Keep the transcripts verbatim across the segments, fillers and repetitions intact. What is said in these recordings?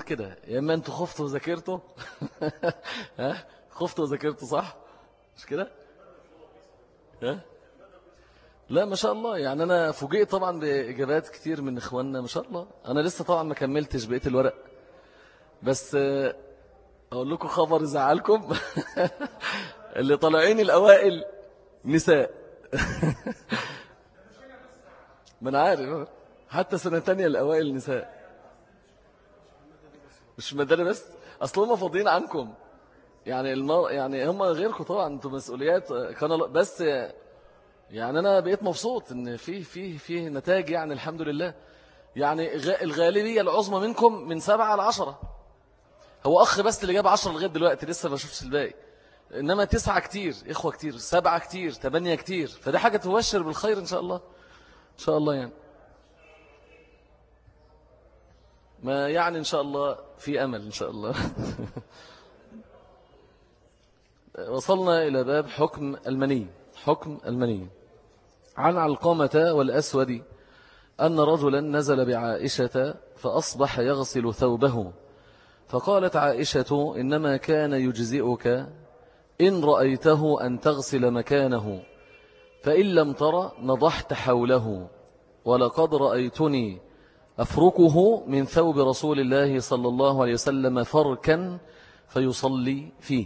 كده، يا إما أنتوا خفتوا وذاكرتوا ها خفتوا وذاكرتوا صح مش كده ها؟ لا ما شاء الله، يعني أنا فوجئت طبعا بإجابات كتير من إخواننا ما شاء الله. أنا لسه طبعا ما كملتش بقية الورق، بس أقول لكم خبر يزعلكم اللي طالعين الأوائل نساء ما أنا عارف، حتى سنة تانية الأوائل نساء، مش مداري بس، أصل هم فاضيين عنكم، يعني المر... يعني هم غيركم طبعا، انتم مسؤوليات كان، بس يعني أنا بقيت مبسوط إن في في في نتائج، يعني الحمد لله. يعني الغالبية العظمى منكم من سبعة على عشرة، هو أخ بس اللي جاب عشرة لغاية دلوقتي لسه ما شفتش الباقي، إنما تسعة كتير، إخوة كتير، سبعة كتير، ثمانية كتير، فده حاجة تبشر بالخير إن شاء الله، إن شاء الله يعني. ما يعني إن شاء الله في أمل إن شاء الله وصلنا إلى باب حكم المني. حكم المني عن علقمة والأسود أن رجلا نزل بعائشة فأصبح يغسل ثوبه، فقالت عائشة إنما كان يجزئك إن رأيته أن تغسل مكانه، فإن لم تر نضحت حوله، ولقد رأيتني أفركه من ثوب رسول الله صلى الله عليه وسلم فركا فيصلي فيه.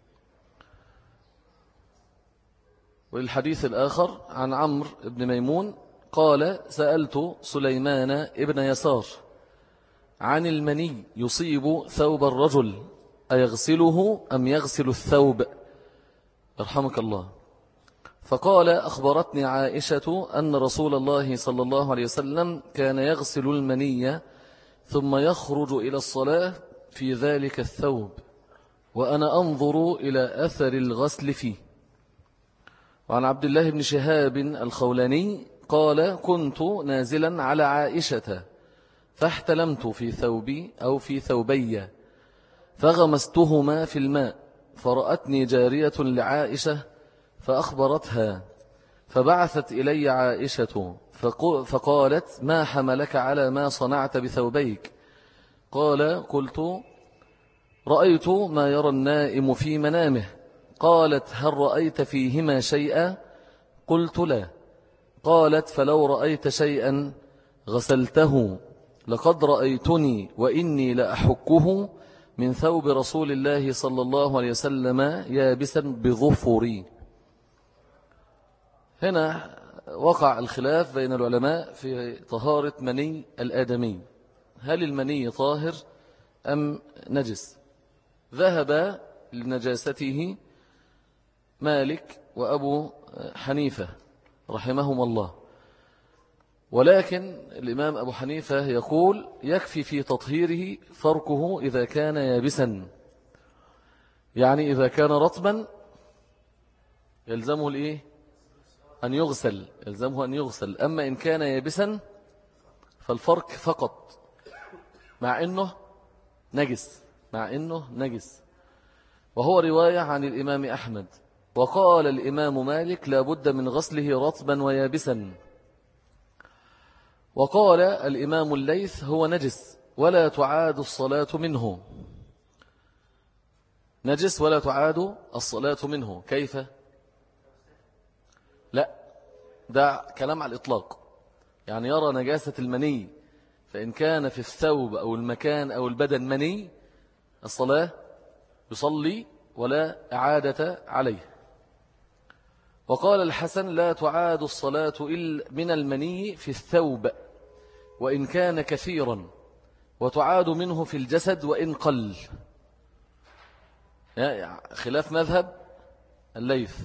والحديث الآخر عن عمرو بن ميمون قال سألت سليمان ابن يسار عن المني يصيب ثوب الرجل أيغسله أم يغسل الثوب يرحمك الله، فقال أخبرتني عائشة أن رسول الله صلى الله عليه وسلم كان يغسل المني ثم يخرج إلى الصلاة في ذلك الثوب وأنا أنظر إلى أثر الغسل فيه. وعن عبد الله بن شهاب الخولاني قال كنت نازلا على عائشة فاحتلمت في ثوبي أو في ثوبي فغمستهما في الماء، فرأتني جارية لعائشة فأخبرتها، فبعثت إلي عائشة فقالت ما حملك على ما صنعت بثوبيك؟ قال قلت رأيت ما يرى النائم في منامه. قالت هل رأيت فيهما شيئا؟ قلت لا. قالت فلو رأيت شيئا غسلته، لقد رأيتني وإني لأحكه من ثوب رسول الله صلى الله عليه وسلم يابسا بظفري. هنا وقع الخلاف بين العلماء في طهارة مني الآدمي، هل المني طاهر أم نجس؟ ذهب لنجاسته مالك وأبو حنيفة رحمهم الله، ولكن الإمام أبو حنيفة يقول يكفي في تطهيره فركه إذا كان يابسا، يعني إذا كان رطبا يلزمه الإيه؟ أن يغسل، يلزمه أن يغسل. أما إن كان يابسا فالفرك فقط، مع إنه نجس، مع إنه نجس. وهو رواية عن الإمام أحمد. وقال الإمام مالك لا بد من غسله رطبا ويابسا. وقال الإمام الليث هو نجس ولا تعاد الصلاة منه، نجس ولا تعاد الصلاة منه. كيف؟ لا، ده كلام على الإطلاق، يعني يرى نجاسة المني، فإن كان في الثوب أو المكان أو البدن مني الصلاة يصلي ولا إعادة عليه. وقال الحسن لا تعاد الصلاة إلا من المني في الثوب وإن كان كثيرا، وتعاد منه في الجسد وإن قل، خلاف مذهب الليث.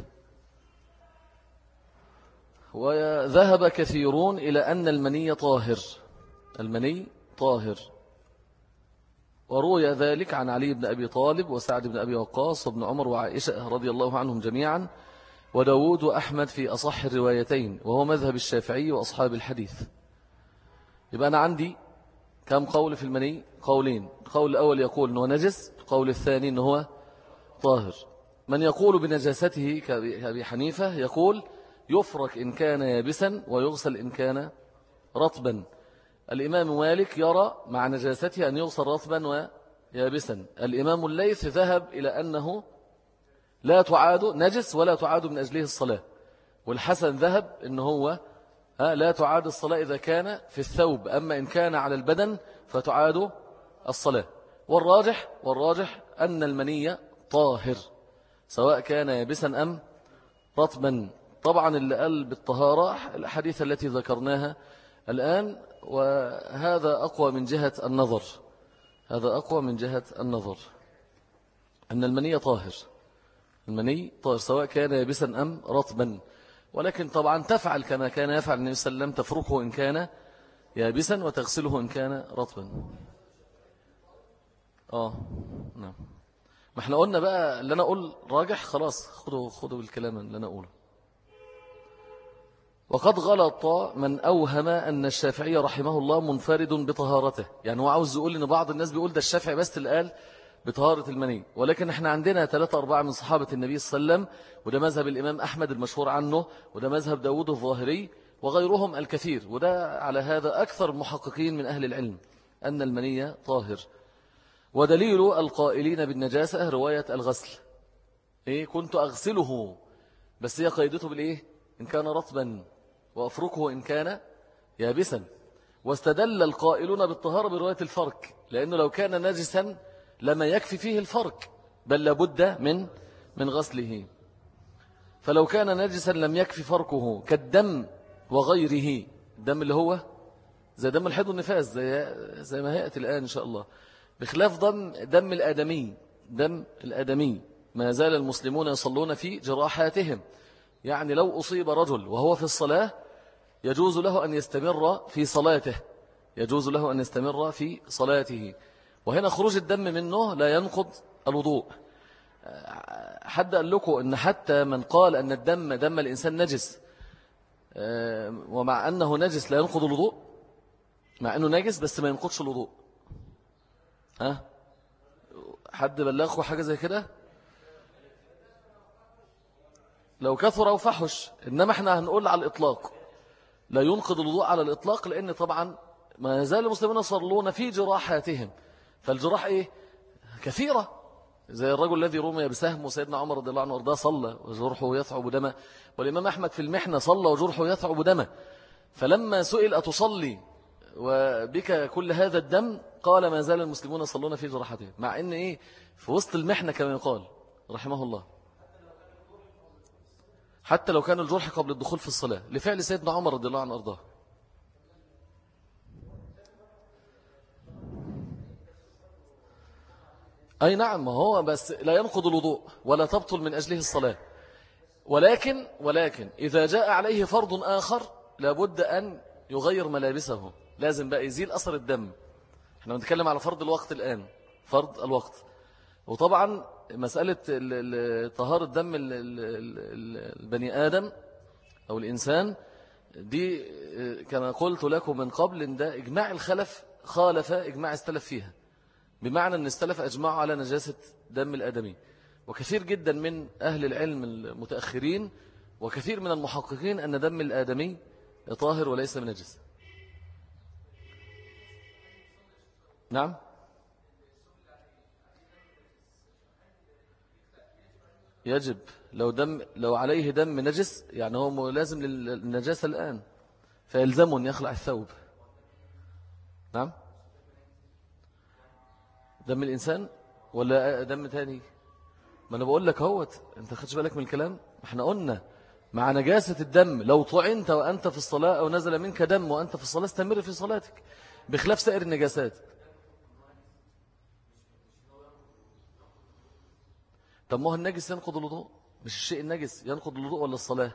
وذهب كثيرون إلى أن المني طاهر، المني طاهر، وروي ذلك عن علي بن أبي طالب وسعد بن أبي وقاص وابن عمر وعائشة رضي الله عنهم جميعا، وداود وأحمد في أصح الروايتين، وهو مذهب الشافعي وأصحاب الحديث. يبقى أنا عندي كم قول في المني؟ قولين. القول الأول يقول أنه نجس، القول الثاني أنه هو طاهر. من يقول بنجاسته كأبي حنيفة يقول يفرك إن كان يابسا ويغسل إن كان رطبا. الإمام مالك يرى مع نجاسته أن يغسل رطبا ويابسا. الإمام الليث ذهب إلى أنه لا تعاد نجس ولا تعاد من أجله الصلاة. والحسن ذهب أنه هو لا تعاد الصلاة إذا كان في الثوب، أما إن كان على البدن فتعاد الصلاة. والراجح والراجح أن المني طاهر سواء كان يابسا أم رطبا. طبعا اللي قال بالطهارة الحديث التي ذكرناها الآن، وهذا أقوى من جهة النظر، هذا أقوى من جهة النظر أن المني طاهر، المني طاهر سواء كان يابسا أم رطبا. ولكن طبعا تفعل كما كان يفعل النبي صلى الله عليه وسلم، تفركه إن كان يابسا وتغسله إن كان رطبا. آه نعم. ما احنا قلنا بقى اللي أنا أقول راجح، خلاص خدوا خدوا بالكلام اللي أنا أقوله. وقد غلط من أوهم أن الشافعي رحمه الله منفرد بطهارته. يعني هو عاوز يقول إن بعض الناس بيقول ده الشافعي بس اللي قال بطهارة المني، ولكن احنا عندنا ثلاثة أربعة من صحابة النبي صلى الله عليه وسلم، وده مذهب الإمام أحمد المشهور عنه، وده مذهب داود الظاهري وغيرهم الكثير، وده على هذا أكثر المحققين من أهل العلم أن المني طاهر. ودليل القائلين بالنجاسة رواية الغسل، إيه كنت أغسله، بس هي قيدته بالإيه؟ إن كان رطبا، وأفركه إن كان يابسا. واستدل القائلون بالطهارة برواية الفرك، لأنه لو كان نجسا لما يكفي فيه الفرك، بل لابد من من غسله. فلو كان نجسا لم يكفي فركه كالدم وغيره، الدم اللي هو زي دم الحيض والنفاس، زي, زي ما هيأتي الآن إن شاء الله، بخلاف دم, دم الآدمي. دم الآدمي ما زال المسلمون يصلون في جراحاتهم، يعني لو أصيب رجل وهو في الصلاة يجوز له أن يستمر في صلاته، يجوز له أن يستمر في صلاته. وهنا خروج الدم منه لا ينقض الوضوء. حد قال لكم أن حتى من قال أن الدم دم الإنسان نجس ومع أنه نجس لا ينقض الوضوء، مع أنه نجس بس ما ينقضش الوضوء؟ ها؟ حد بلغكم حاجة زي كده؟ لو كثر أو فحش. إنما احنا هنقول على الإطلاق لا ينقض الوضوء على الإطلاق، لأن طبعا ما زال المسلمين يصلون في جراحاتهم، فالجراح إيه؟ كثيرة، زي الرجل الذي رمي بسهم وسيدنا عمر رضي الله عنه وارضاه صلى وجرحه يثعب دمه، والإمام أحمد في المحنة صلى وجرحه يثعب دمه. فلما سئل أتصلي وبك كل هذا الدم، قال ما زال المسلمون يصلون في جراحاتهم، مع إن إيه في وسط المحنة كما يقال رحمه الله، حتى لو كان الجرح قبل الدخول في الصلاة، لفعل سيدنا عمر رضي الله عنه وارضاه. أي نعم، ما هو بس لا ينقض الوضوء ولا تبطل من أجله الصلاة، ولكن ولكن إذا جاء عليه فرض آخر لابد أن يغير ملابسه، لازم بقى يزيل أثر الدم. احنا بنتكلم على فرض الوقت الآن، فرض الوقت. وطبعا مسألة طهارة دم البني آدم أو الإنسان دي كما قلت لكم من قبل إن ده إجماع الخلف خالف إجماع السلف فيها، بمعنى أن السلف أجمعوا على نجاسة دم الآدمي. وكثير جدا من أهل العلم المتأخرين وكثير من المحققين أن دم الآدمي طاهر وليس بنجس. نعم، يجب لو دم لو عليه دم نجس، يعني هو لازم للنجاسة الآن، فيلزمه أن يخلع الثوب. نعم، دم الإنسان ولا دم تاني؟ ما أنا بقول لك هوت، أنت خدش بالك من الكلام. احنا قلنا مع نجاسة الدم لو طعنت وأنت في الصلاة أو نزل منك دم وأنت في الصلاة استمر في صلاتك، بخلاف سائر النجاسات. طب ما هو النجس ينقض الوضوء، مش الشيء النجس ينقض الوضوء ولا الصلاة؟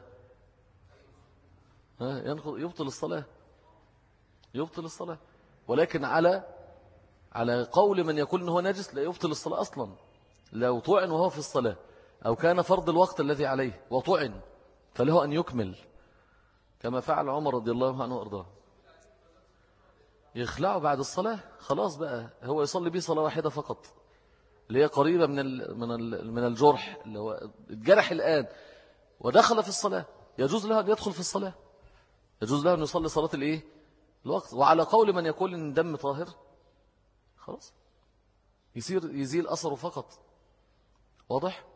ها، ينقض، يبطل الصلاة، يبطل الصلاة. ولكن على على قول من يقول إنه نجس لا يبطل الصلاة أصلا. لو طعن وهو في الصلاة أو كان فرض الوقت الذي عليه وطعن فله أن يكمل كما فعل عمر رضي الله عنه وأرضاه، يخلعه بعد الصلاة، خلاص بقى هو يصلي به صلاة واحدة فقط اللي هي قريبة من ال من ال من الجرح، اللي هو الجرح الآن ودخل في الصلاة، يجوز له أن يدخل في الصلاة، يجوز له أن يصلي صلاة الإيه الوقت. وعلى قول من يقول إن الدم طاهر خلاص يصير يزيل أثره فقط. واضح؟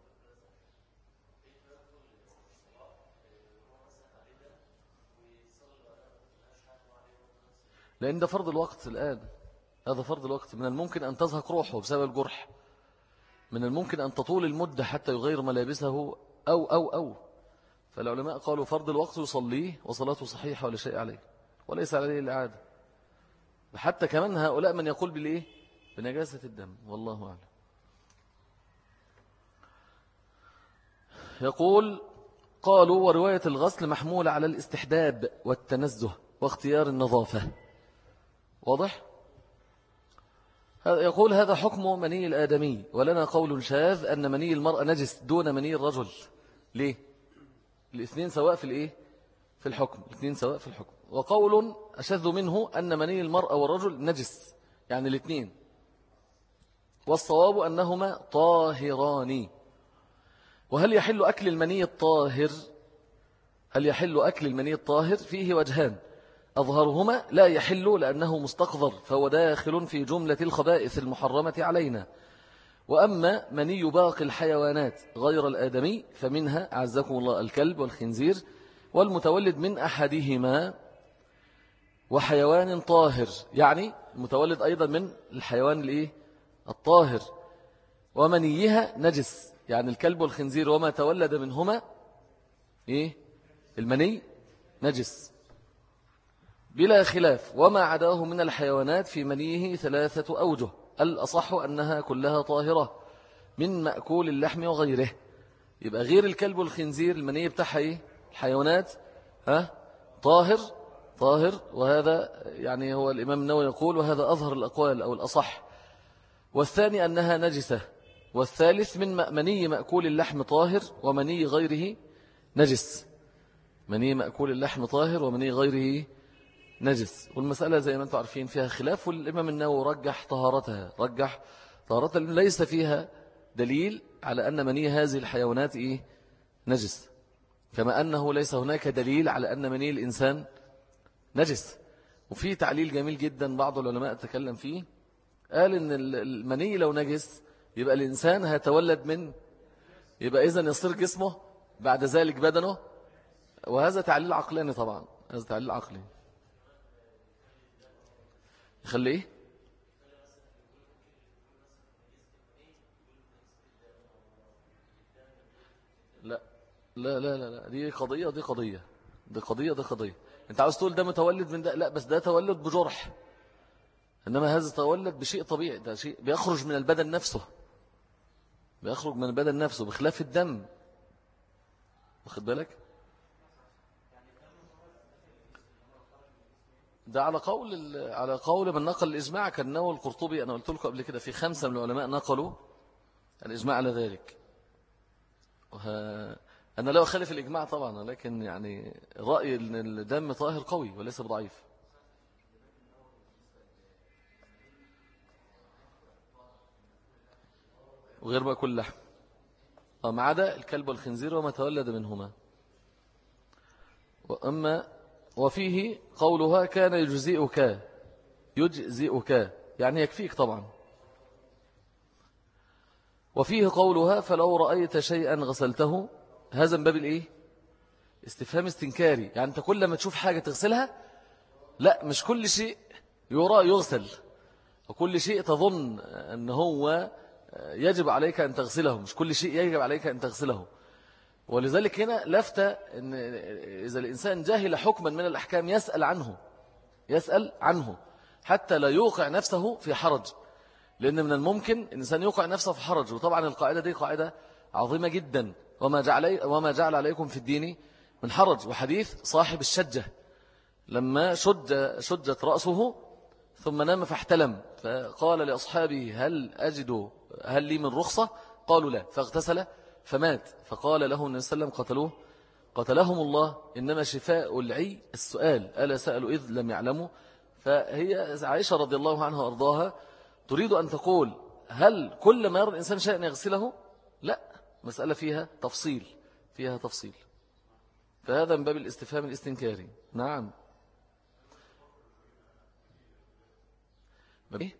لأن ده فرض الوقت الآن، هذا فرض الوقت. من الممكن أن تزهق روحه بسبب الجرح، من الممكن أن تطول المدة حتى يغير ملابسه أو أو أو فالعلماء قالوا فرض الوقت يصليه وصلاته صحيحة ولا شيء عليه وليس عليه الإعادة. حتى كمان هؤلاء من يقول بالإيه؟ بنجاسة الدم، والله أعلم. يقول قالوا ورواية الغسل محمولة على الاستحباب والتنزه واختيار النظافة. واضح؟ يقول هذا حكم مني الآدمي، ولنا قول شاذ أن مني المرأة نجس دون مني الرجل. ليه؟ الاثنين سواء في الإيه؟ في الحكم، الاثنين سواء في الحكم. وقول أشذ منه أن مني المرأة والرجل نجس، يعني الاثنين، والصواب أنهما طاهران. وهل يحل أكل المني الطاهر؟ هل يحل أكل المني الطاهر؟ فيه وجهان، أظهرهما لا يحل لأنه مستقذر فهو داخل في جملة الخبائث المحرمة علينا. وأما مني باقي الحيوانات غير الآدمي فمنها أعزكم الله الكلب والخنزير والمتولد من أحدهما وحيوان طاهر، يعني متولد أيضا من الحيوان الإيه؟ الطاهر، ومنيها نجس، يعني الكلب والخنزير وما تولد منهما إيه؟ المني نجس بلا خلاف. وما عداه من الحيوانات في منيه ثلاثة أوجه، الأصح أنها كلها طاهرة من مأكول اللحم وغيره. يبقى غير الكلب والخنزير المني بتاعها إيه؟ الحيوانات ها؟ طاهر طاهر. وهذا يعني هو الإمام النووي يقول وهذا أظهر الأقوال أو الأصح. والثاني أنها نجسة. والثالث من مني مأكول اللحم طاهر ومني غيره نجس. مني مأكول اللحم طاهر ومني غيره نجس. والمسألة زي ما أنتم عارفين فيها خلاف، والإمام النووي رجح طهارتها، رجح طهارتها ليس فيها دليل على أن مني هذه الحيوانات إيه؟ نجس، كما أنه ليس هناك دليل على أن مني الإنسان نجس. وفي تعليل جميل جدا بعض العلماء تكلم فيه، قال إن المني لو نجس يبقى الإنسان هيتولد من، يبقى إذن يصير جسمه بعد ذلك بدنه. وهذا تعليل عقلاني طبعا، هذا تعليل عقلي. يخلي إيه؟ لا لا لا لا دي قضية ودي قضية، دي قضية ودي قضية. انت عاوز تقول ده متولد من ده، لا بس ده تولد بجرح، انما هذا تولد بشيء طبيعي، ده شيء بيخرج من البدن نفسه، بيخرج من البدن نفسه بخلاف الدم. واخد بالك؟ ده على قول على قول من نقل الإجماع كالنووي القرطبي. أنا قلت لكم قبل كده في خمسة من العلماء نقلوا الإجماع على ذلك. أنا لا أخالف الإجماع طبعا، لكن يعني رأي أن الدم طاهر قوي وليس بضعيف. وغير بقى كل لحم ما عدا الكلب والخنزير وما تولد منهما. وأما وفيه قولها كان يجزئك، يجزئك يعني يكفيك طبعا. وفيه قولها فلو رأيت شيئا غسلته، هذا من باب الايه؟ استفهام استنكاري، يعني انت كل ما تشوف حاجة تغسلها. لا، مش كل شيء يرى يغسل، وكل شيء تظن أن هو يجب عليك أن تغسله، مش كل شيء يجب عليك أن تغسله. ولذلك هنا لفتة إن إذا الإنسان جاهل حكما من الأحكام يسأل عنه، يسأل عنه حتى لا يوقع نفسه في حرج، لأن من الممكن الإنسان يوقع نفسه في حرج. وطبعا القاعدة دي قاعدة عظيمة جدا، وما جعل, وما جعل عليكم في الدين من حرج. وحديث صاحب الشجة لما شج شجت رأسه ثم نام فاحتلم، فقال لأصحابه هل أجد هل لي من رخصة؟ قالوا لا، فاغتسل فمات. فقال له النبي صلى الله عليه وسلم قتلوه قتلهم الله، إنما شفاء العي السؤال، ألا سألوا إذ لم يعلموا. فهي عائشة رضي الله عنها وأرضاها تريد أن تقول هل كل ما يرى الإنسان شيئا يغسله؟ لا، مسألة فيها تفصيل، فيها تفصيل. فهذا من باب الاستفهام الاستنكاري. نعم. إيه؟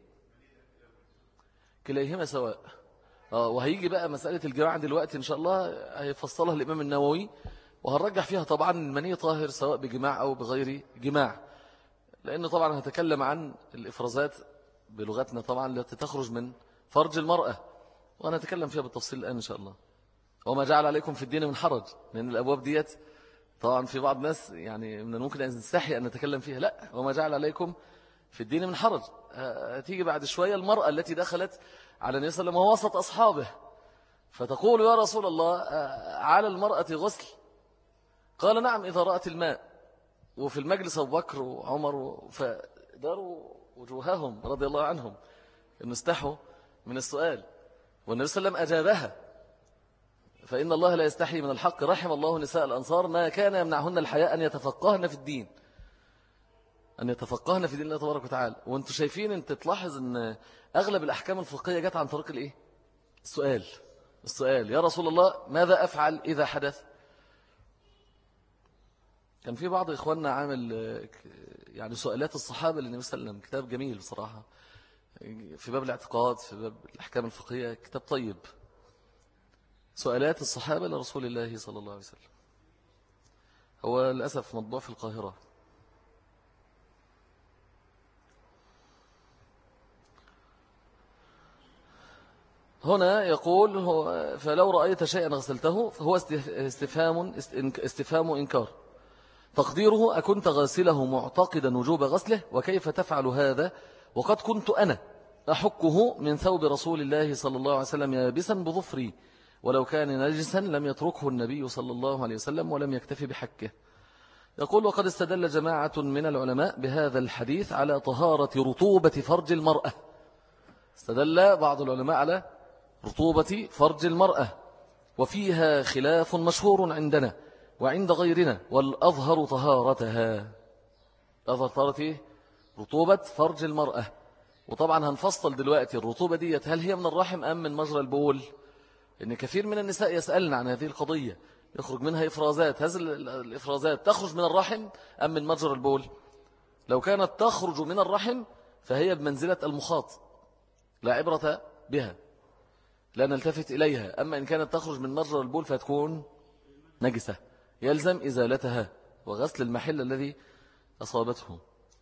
كليهما سواء. آه وهيجي بقى مسألة الجماع دلوقتي إن شاء الله هيفصلها الإمام النووي، وهنرجح فيها طبعا المني طاهر سواء بجماع أو بغير جماع، لأنه طبعا هتكلم عن الإفرازات بلغتنا طبعا التي تخرج من فرج المرأة، وأنا أتكلم فيها بالتفصيل الآن إن شاء الله. وما جعل عليكم في الدين من حرج، لأن الأبواب ديت طبعا في بعض الناس يعني من الممكن أن نستحي أن نتكلم فيها، لا، وما جعل عليكم في الدين من حرج. هتيجي بعد شوية المرأة التي دخلت على النبي صلى الله عليه وسلم وسط أصحابه فتقول يا رسول الله على المرأة غسل؟ قال نعم إذا رأت الماء. وفي المجلس أبو بكر وعمر فداروا وجوههم رضي الله عنهم إن استحوا من السؤال، والنبي صلى الله عليه وسلم أجابها، فإن الله لا يستحي من الحق، رحم الله نساء الأنصار ما كان يمنعهن الحياء أن يتفقهن في الدين، أن يتفقهن في دين الله تبارك وتعالى. وأنتم شايفين، أنت تلاحظ أن أغلب الأحكام الفقهية جت عن طريق الإيه؟ السؤال. السؤال يا رسول الله ماذا أفعل إذا حدث؟ كان في بعض إخواننا عامل يعني سؤالات الصحابة للنبي صلى الله عليه وسلم، كتاب جميل بصراحة في باب الاعتقاد، في باب الأحكام الفقهية، كتاب طيب، سؤالات الصحابة لرسول الله صلى الله عليه وسلم. هو للأسف مطبوع في القاهرة. هنا يقول هو فلو رأيت شيئا غسلته، فهو استفهام استفهام إنكار، تقديره أكنت غاسله معتقدا وجوب غسله؟ وكيف تفعل هذا وقد كنت أنا أحكه من ثوب رسول الله صلى الله عليه وسلم يابسا بظفري، ولو كان نجسا لم يتركه النبي صلى الله عليه وسلم ولم يكتفي بحكه. يقول وقد استدل جماعة من العلماء بهذا الحديث على طهارة رطوبة فرج المرأة. استدل بعض العلماء على رطوبة فرج المرأة، وفيها خلاف مشهور عندنا وعند غيرنا، والأظهر طهارتها. أظهر طهارة رطوبة فرج المرأة. وطبعا هنفصل دلوقتي الرطوبة دي هل هي من الرحم أم من مجرى البول، إن كثير من النساء يسألن عن هذه القضية، يخرج منها إفرازات، هذه الإفرازات تخرج من الرحم أم من مجرى البول؟ لو كانت تخرج من الرحم فهي بمنزلة المخاط، لا عبرة بها، لا نلتفت إليها. أما إن كانت تخرج من مجرى البول فتكون نجسة، يلزم إزالتها وغسل المحل الذي أصابته.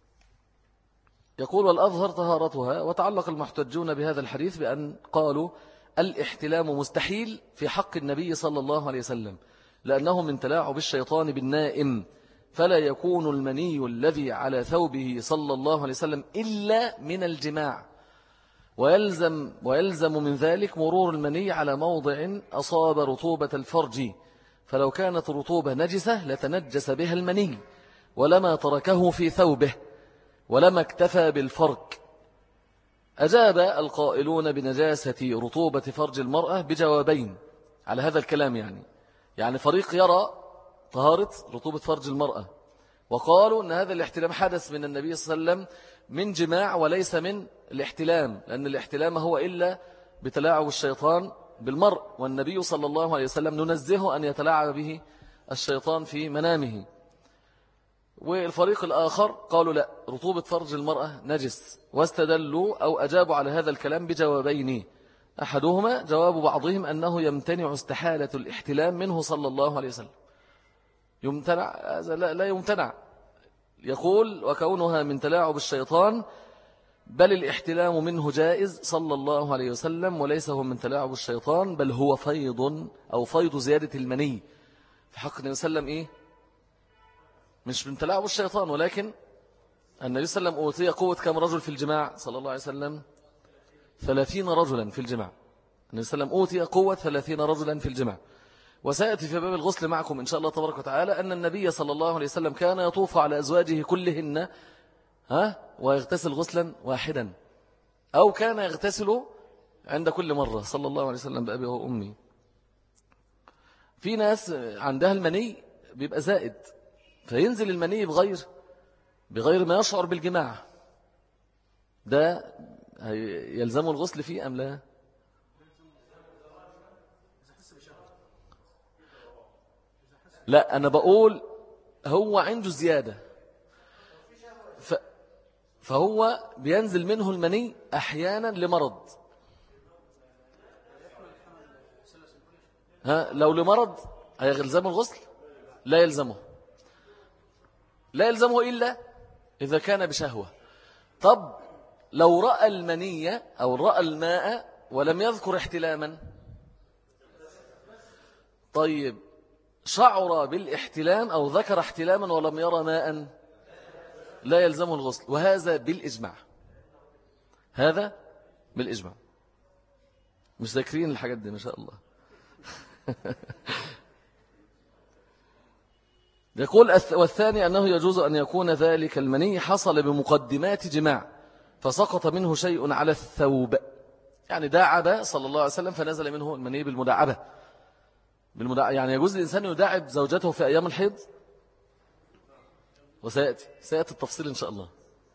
يقول والأظهر طهارتها. وتعلق المحتجون بهذا الحديث بأن قالوا الاحتلام مستحيل في حق النبي صلى الله عليه وسلم، لأنه من تلاعب الشيطان بالنائم، فلا يكون المني الذي على ثوبه صلى الله عليه وسلم إلا من الجماع، ويلزم, ويلزم من ذلك مرور المني على موضع أصاب رطوبة الفرج، فلو كانت رطوبة نجسة لتنجس بها المني ولما تركه في ثوبه ولما اكتفى بالفرك. أجاب القائلون بنجاسة رطوبة فرج المرأة بجوابين على هذا الكلام، يعني يعني فريق يرى طهارة رطوبة فرج المرأة، وقالوا أن هذا الاحتلام حدث من النبي صلى الله عليه وسلم من جماع وليس من الاحتلام، لأن الاحتلام هو إلا بتلاعب الشيطان بالمرء، والنبي صلى الله عليه وسلم ننزه أن يتلاعب به الشيطان في منامه. والفريق الآخر قالوا لا، رطوبة فرج المرأة نجس، واستدلوا أو أجابوا على هذا الكلام بجوابين. أحدهما جواب بعضهم أنه يمتنع استحالة الاحتلام منه صلى الله عليه وسلم، يمتنع، لا, لا يمتنع. يقول وكونها من تلاعب الشيطان، بل الاحتلام منه جائز صلى الله عليه وسلم، وليس هو من تلاعب الشيطان، بل هو فيض أو فيض زيادة المني في حق النبي صلى الله عليه وسلم. إيه؟ مش من تلاعب الشيطان، ولكن النبي صلى الله عليه وسلم أوتي قوة كم رجل في الجماع صلى الله عليه وسلم؟ ثلاثين رجلا في الجماع. النبي صلى الله عليه وسلم أوتي قوة ثلاثين رجلا في الجماع. وسيأتي في باب الغسل معكم إن شاء الله تبارك وتعالى أن النبي صلى الله عليه وسلم كان يطوف على أزواجه كلهن ها ويغتسل غسلا واحدا، أو كان يغتسل عند كل مرة صلى الله عليه وسلم بأبي وأمي. في ناس عندها المني بيبقى زائد، فينزل المني بغير بغير ما يشعر بالجماع، ده يلزم الغسل فيه أم لا؟ لا، أنا بقول هو عنده زيادة ف... فهو بينزل منه المني أحيانا لمرض. ها لو لمرض هيلزمه الغسل؟ لا يلزمه، لا يلزمه إلا إذا كان بشهوة. طب لو رأى المنية أو رأى الماء ولم يذكر احتلاما، طيب شعر بالاحتلام أو ذكر احتلاما ولم يرى ماء، لا يلزمه الغسل، وهذا بالإجماع. هذا بالإجماع. مش ذاكرين الحاجات دي ما شاء الله. يقول والثاني أنه يجوز أن يكون ذلك المني حصل بمقدمات جماع فسقط منه شيء على الثوب، يعني داعب صلى الله عليه وسلم فنزل منه المني بالمداعبة. بالمداعبة يعني يجوز الإنسان يداعب زوجته في أيام الحيض، وسيأتي سيأتي التفصيل إن شاء الله.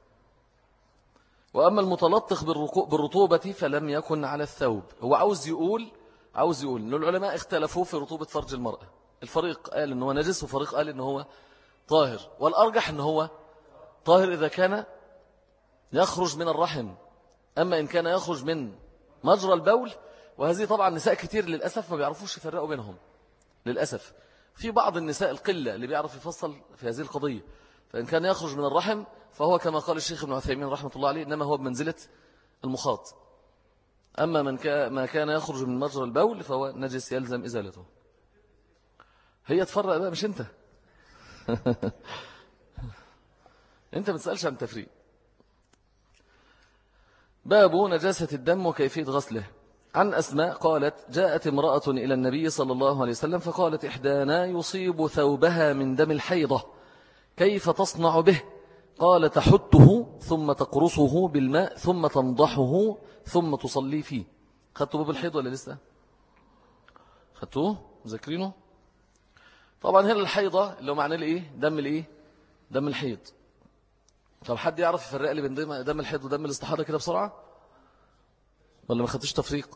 وأما المتلطخ بالرطوبة فلم يكن على الثوب. هو عاوز يقول عاوز يقول أن العلماء اختلفوا في رطوبة فرج المرأة. الفريق قال أنه نجس وفريق قال أنه هو طاهر، والأرجح أنه هو طاهر إذا كان يخرج من الرحم. أما إن كان يخرج من مجرى البول، وهذه طبعا نساء كتير للأسف ما بيعرفوش يفرقوا بينهم للأسف. في بعض النساء القلة اللي بيعرف يفصل في هذه القضية. فإن كان يخرج من الرحم فهو كما قال الشيخ ابن عثيمين رحمة الله عليه إنما هو بمنزلة المخاط. أما من ما كان يخرج من مجرى البول فهو نجس يلزم إزالته. هي تفرق بقى مش أنت. أنت ما تسألش عن التفريق. باب نجاسة الدم وكيفية غسله. عن أسماء قالت جاءت امرأة إلى النبي صلى الله عليه وسلم فقالت إحدانا يصيب ثوبها من دم الحيضة كيف تصنع به؟ قال تحته ثم تقرصه بالماء ثم تنضحه ثم تصلي فيه. خدتوا باب الحيض ولا لسه؟ خدتوه؟ مذاكرينه؟ طبعا هنا الحيضة اللي هو معناه الايه؟ دم الايه؟ دم الحيض. طب حد يعرف يفرق لي بين دم الحيض ودم الاستحاضة كده بسرعة؟ ولا ما خدتش تفريق؟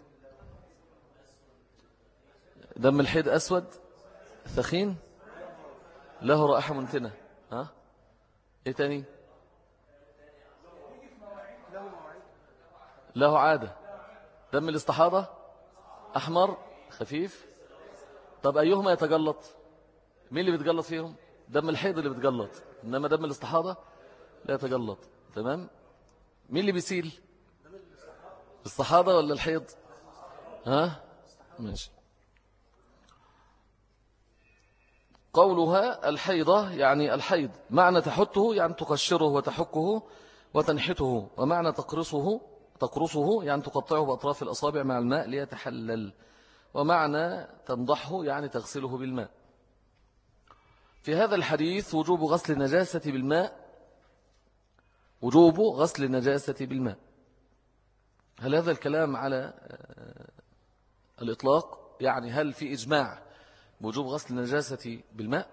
دم الحيض أسود ثخين له رائحة منتنة. ها؟ ايه تاني؟ له عادة. دم الاستحاضة أحمر خفيف. طب أيهما يتجلط؟ مين اللي بيتجلط فيهم؟ دم الحيض اللي بيتجلط، إنما دم الاستحاضة لا يتجلط. تمام؟ مين اللي بيسيل؟ الصحابة ولا الحيض؟ ها؟ ماشي. قولها الحيضة يعني الحيض، معنى تحته يعني تقشره وتحكه وتنحته، ومعنى تقرصه تقرصه يعني تقطعه بأطراف الأصابع مع الماء ليتحلل، ومعنى تنضحه يعني تغسله بالماء. في هذا الحديث وجوب غسل النجاسة بالماء وجوب غسل النجاسة بالماء. هل هذا الكلام على الإطلاق؟ يعني هل في إجماع بوجوب غسل النجاسة بالماء؟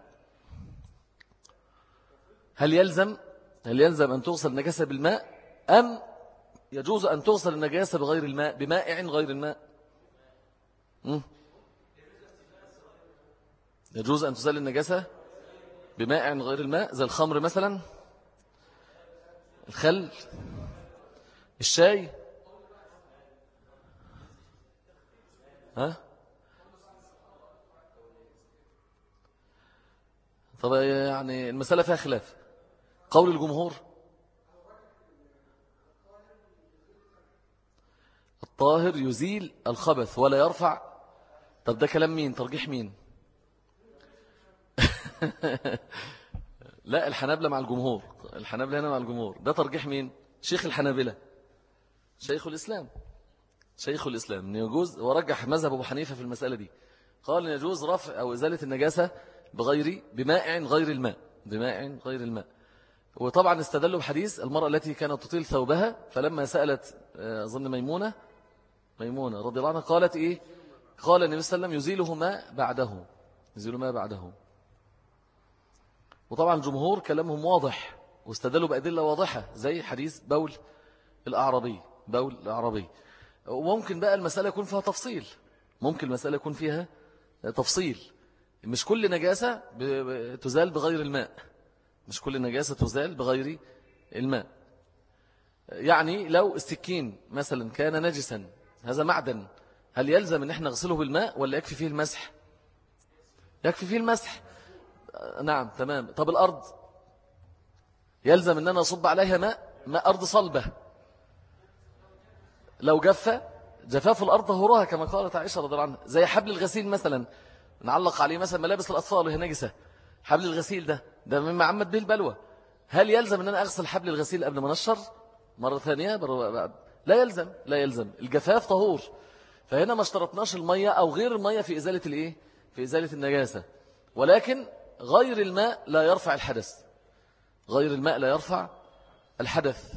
هل يلزم هل يلزم أن تغسل النجاسة بالماء أم يجوز أن تغسل النجاسة بغير الماء بمائع غير الماء؟ م? يجوز أن تزال النجاسة بمائع غير الماء زي الخمر مثلا، الخل، الشاي. ها؟ طب يعني المسألة فيها خلاف. قول الجمهور الطاهر يزيل الخبث ولا يرفع. طب ده كلام مين؟ ترجيح مين؟ لا الحنابلة مع الجمهور. الحنابلة هنا مع الجمهور. ده ترجيح مين؟ شيخ الحنابلة شيخ الإسلام شيخ الإسلام يجوز، ورجح مذهب أبو حنيفة في المسألة دي. قال يجوز رفع أو إزالة النجاسة بغير بماء غير الماء بماء غير الماء. وطبعا استدلوا بحديث المرأة التي كانت تطيل ثوبها فلما سألت أظن ميمونة ميمونة رضي الله عنها قالت إيه؟ قال النبي صلى الله عليه وسلم يزيله ما بعده يزيله ما بعده. وطبعا الجمهور كلامهم واضح واستدلوا بأدلة واضحة زي حديث بول الأعرابي بول الأعرابي. وممكن بقى المسألة يكون فيها تفصيل ممكن المسألة يكون فيها تفصيل. مش كل نجاسة تزال بغير الماء مش كل نجاسة تزال بغير الماء. يعني لو السكين مثلا كان نجسا، هذا معدن، هل يلزم ان احنا نغسله بالماء ولا يكفي فيه المسح؟ يكفي فيه المسح. نعم تمام. طب الأرض يلزم ان انا اصب عليها ماء؟ ماء أرض صلبة لو جف جفاف الأرض طهورها كما قالت عائشة رضي الله عنها. زي حبل الغسيل مثلا، نعلق عليه مثلا ملابس الأطفال وهي نجسة، حبل الغسيل ده ده مما عمت به البلوى، هل يلزم ان انا اغسل حبل الغسيل قبل ما نشر مرة ثانية؟ لا يلزم، لا يلزم، الجفاف طهور. فهنا ما اشترطناش المية أو غير المية في إزالة الإيه؟ في إزالة النجاسة، ولكن غير الماء لا يرفع الحدث، غير الماء لا يرفع الحدث.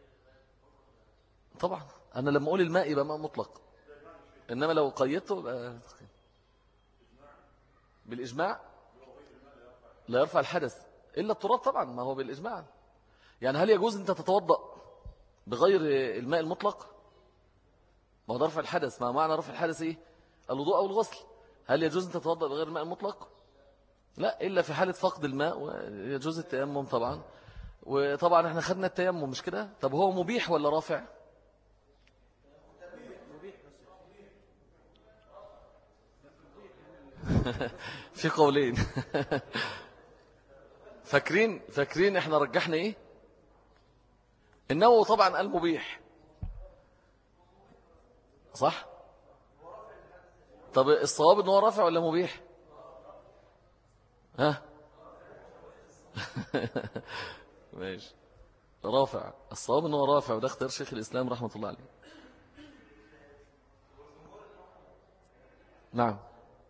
طبعا أنا لما أقول الماء يبقى ماء مطلق، إنما لو قيدته يبقى بالإجماع لا يرفع الحدث إلا التراب طبعا، ما هو بالإجماع. يعني هل يجوز أنت تتوضأ بغير الماء المطلق؟ ما هو رفع الحدث، ما معنى رفع الحدث إيه؟ الوضوء أو الغسل. هل يجوز أن تتوضأ بغير الماء المطلق؟ لا، إلا في حالة فقد الماء، ويجوز التيمم طبعا. وطبعا احنا خدنا التيمم مش كده؟ طب هو مبيح ولا رافع؟ في قولين. فاكرين فاكرين احنا رجحنا ايه؟ النووي طبعا قال مبيح، صح؟ طب الصواب ان هو رافع ولا مبيح؟ ها؟ ماشي، رافع. الصواب ان هو رافع، وده اختيار شيخ الاسلام رحمه الله عليه. نعم،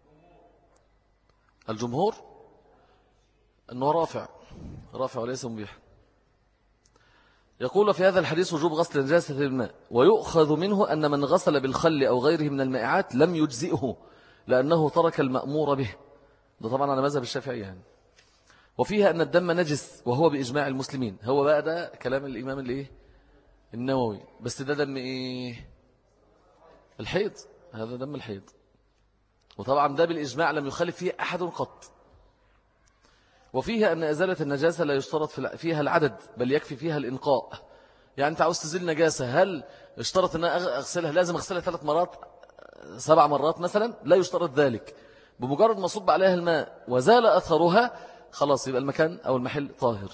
الجمهور انه رافع، رافع وليس مبيح. يقول في هذا الحديث وجوب غسل نجاسة الماء، ويؤخذ منه أن من غسل بالخل أو غيره من المائعات لم يجزئه لأنه ترك المأمور به. ده طبعا على مذهب الشافعي يعني. وفيها أن الدم نجس وهو بإجماع المسلمين. هو بقى ده كلام الإمام الإيه؟ النووي. بس ده دم إيه؟ الحيض، هذا دم الحيض، وطبعا ده بالإجماع لم يخالف فيه أحد قط. وفيها أن إزالة النجاسة لا يشترط فيها العدد، بل يكفي فيها الإنقاء. يعني أنت عاوز تزيل نجاسة، هل اشترط أن أغسلها لازم أغسلها ثلاث مرات سبع مرات مثلا؟ لا يشترط ذلك. بمجرد ما صب عليها الماء وزال أثرها خلاص يبقى المكان أو المحل طاهر.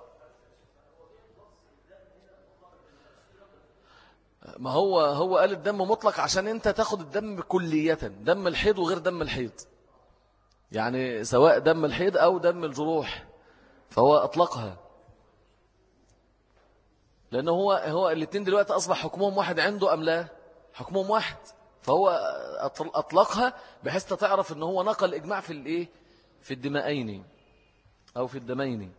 ما هو هو قال الدم مطلق عشان أنت تاخد الدم كلية، دم الحيض وغير دم الحيض، يعني سواء دم الحيض أو دم الجروح، فهو أطلقها. لأنه هو هو الاثنين دلوقتي أصبح حكمهم واحد عنده أم لا؟ حكمهم واحد، فهو أطلقها بحيث تعرف أنه هو نقل إجماع في الإيه؟ في الدمائين أو في الدمين.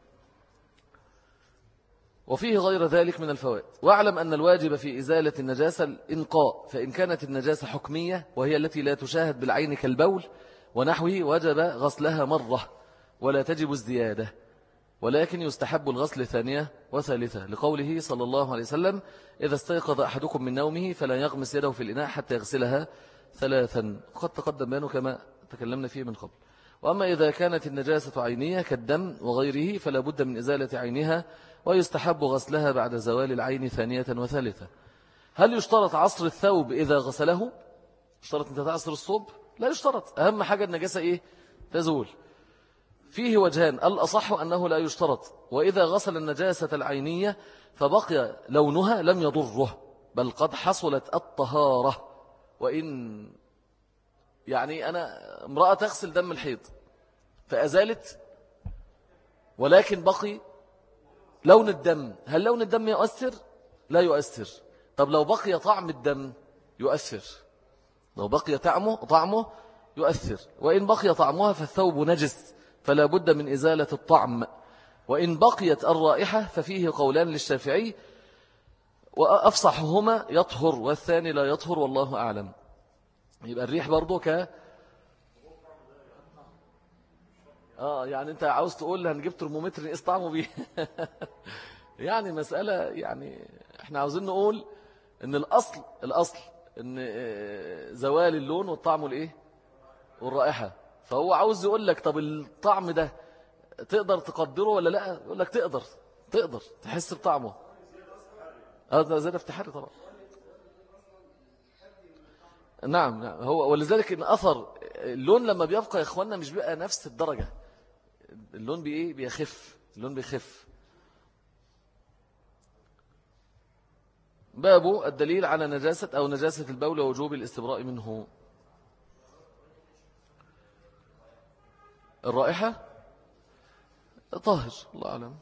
وفيه غير ذلك من الفوائد. واعلم أن الواجب في إزالة النجاسة الإنقاء، فإن كانت النجاسة حكمية وهي التي لا تشاهد بالعين كالبول ونحوه وجب غسلها مرة ولا تجب الزيادة، ولكن يستحب الغسل ثانية وثالثة، لقوله صلى الله عليه وسلم: إذا استيقظ أحدكم من نومه فلا يغمس يده في الإناء حتى يغسلها ثلاثا، قد تقدم بيانه كما تكلمنا فيه من قبل. وأما إذا كانت النجاسة عينية كالدم وغيره فلا بد من إزالة عينها، ويستحب غسلها بعد زوال العين ثانية وثالثة. هل يشترط عصر الثوب إذا غسله؟ يشترط أنت تعصر الصوب؟ لا يشترط، أهم حاجة النجاسة إيه؟ تزول. فيه وجهان، الأصح أنه لا يشترط، وإذا غسل النجاسة العينية فبقي لونها لم يضره، بل قد حصلت الطهارة. وإن يعني أنا امرأة تغسل دم الحيض فأزالت ولكن بقي لون الدم، هل لون الدم يؤثر؟ لا يؤثر. طب لو بقي طعم الدم يؤثر، لو بقي طعمه طعمه يؤثر. وإن بقي طعمها فالثوب نجس فلا بد من إزالة الطعم. وإن بقيت الرائحة ففيه قولان للشافعي، وأفصحهما يطهر والثاني لا يطهر، والله أعلم. يبقى الريح برضو ك آه يعني أنت عاوز تقول هنجيب ترمومتر نقيس طعمه بيه. يعني مسألة، يعني احنا عاوزين نقول ان الأصل الأصل ان زوال اللون والطعم والايه والرائحة. فهو عاوز يقول لك طب الطعم ده تقدر تقدره ولا لا؟ يقول لك تقدر، تقدر تحس بطعمه. هذا زاد افتحاري طبعا. نعم نعم هو ولذلك إن أثر اللون لما بيبقى يا إخواننا مش بيبقى نفس الدرجة، اللون بإيه بيخف، اللون بيخف. باب الدليل على نجاسة أو نجاسة البول ووجوب الاستبراء منه. الرائحة طاهر الله أعلم.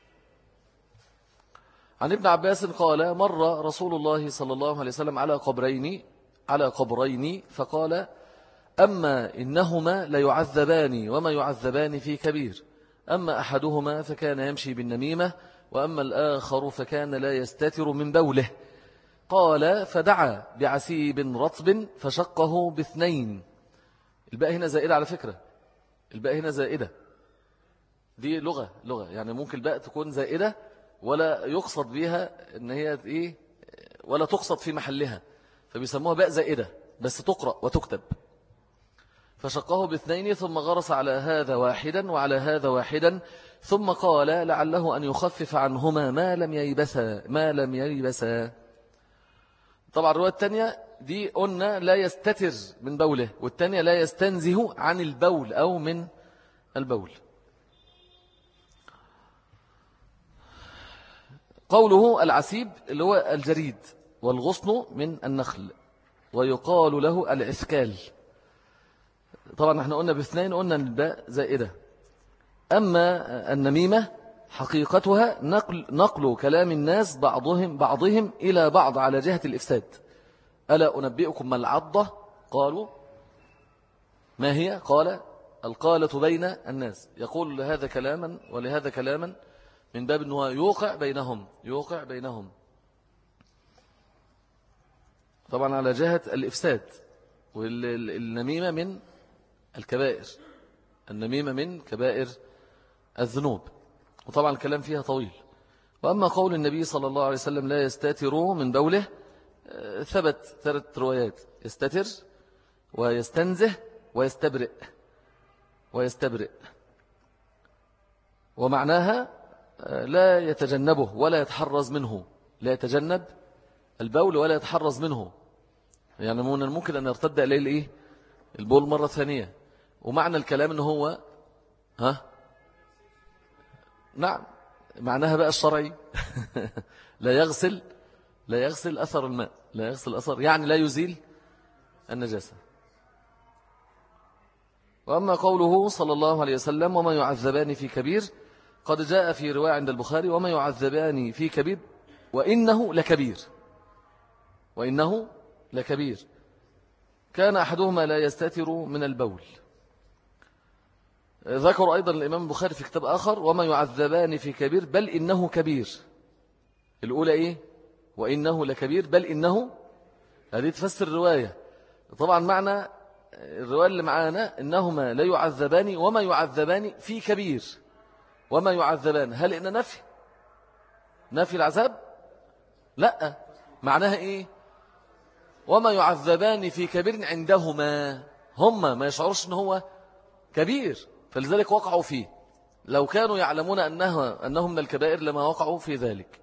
عن ابن عباس قال مر رسول الله صلى الله عليه وسلم على قبرين على قبرين فقال أما إنهما ليعذبان وما يعذبان في كبير، أما أحدهما فكان يمشي بالنميمة وأما الآخر فكان لا يستتر من بوله. قال فدعا بعسيب رطب فشقه باثنين. الباء هنا زائدة على فكرة، الباء هنا زائدة، دي لغة لغة يعني ممكن الباء تكون زائدة ولا يقصد بها إن هي إيه ولا تقصد في محلها، فبيسموها باء زائدة بس تقرأ وتكتب. فشقه باثنين ثم غرس على هذا واحدا وعلى هذا واحدا ثم قال لعله أن يخفف عنهما ما لم ييبسا ما لم ييبسا. طبعا الرواية الثانية دي قلنا لا يستتر من بوله، والثانية لا يستنزه عن البول أو من البول. قوله العسيب اللي هو الجريد والغصن من النخل ويقال له العسكال. طبعا احنا قلنا باثنين، قلنا الباء زائدة. أما النميمة حقيقتها نقل, نقل كلام الناس بعضهم, بعضهم إلى بعض على جهة الإفساد. ألا أنبئكم ما العضة؟ قالوا ما هي؟ قال القالة بين الناس. يقول لهذا كلاما ولهذا كلاما من باب أنه يوقع بينهم يوقع بينهم طبعا على جهة الإفساد. والنميمة من الكبائر، النميمة من كبائر الذنوب، وطبعا الكلام فيها طويل. وأما قول النبي صلى الله عليه وسلم لا يستتر من بوله، ثبت ثلاث روايات: يستتر ويستنزه ويستبرئ ويستبرئ ومعناها لا يتجنبه ولا يتحرز منه، لا يتجنب البول ولا يتحرز منه، يعني من الممكن أن يرتد إليه الإيه؟ البول مرة ثانية. ومعنى الكلام أنه هو ها نعم معناها بقى الشرعي لا يغسل لا يغسل أثر الماء، لا يغسل أثر يعني لا يزيل النجاسة. وأما قوله صلى الله عليه وسلم وما يعذبان في كبير، قد جاء في رواية عند البخاري وما يعذبان في كبير وإنه لكبير، وإنه لكبير كان أحدهما لا يستتر من البول. ذكر أيضا الإمام البخاري في كتاب آخر وما يعذبان في كبير بل إنه كبير. الأولى إيه؟ وإنه لكبير بل إنه، هذه تفسر الرواية. طبعا معنى الرواية اللي معانا إنهما لا يعذبان وما يعذبان في كبير. وما يعذبان هل إن نفي نفي العذاب؟ لا، معناها إيه؟ وما يعذبان في كبير عندهما، هما ما يشعرش إن هو كبير فلذلك وقعوا فيه. لو كانوا يعلمون أنها أنهم من الكبائر لما وقعوا في ذلك.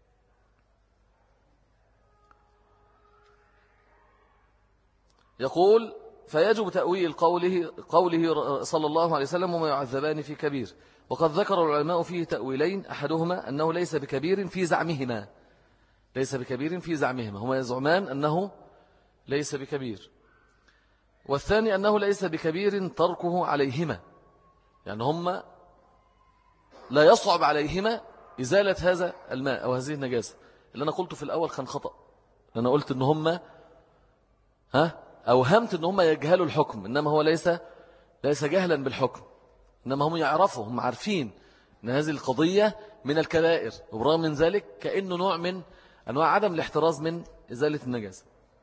يقول فيجب تأويل قوله, قوله صلى الله عليه وسلم وما يعذبان في كبير. وقد ذكر العلماء فيه تأويلين: أحدهما أنه ليس بكبير في زعمهما، ليس بكبير في زعمهما، هما يزعمان أنه ليس بكبير. والثاني أنه ليس بكبير تركه عليهما، يعني هما لا يصعب عليهما إزالة هذا الماء أو هذه النجاسة. اللي أنا قلته في الأول كان خطأ، أنا قلت أن هما ها أوهمت أن هما يجهلوا الحكم، إنما هو ليس ليس جهلا بالحكم، إنما هم يعرفوا، هم عارفين أن هذه القضية من الكبائر، وبرغم من ذلك كأنه نوع من أنواع عدم الاحتراز من إزالة النجاسة.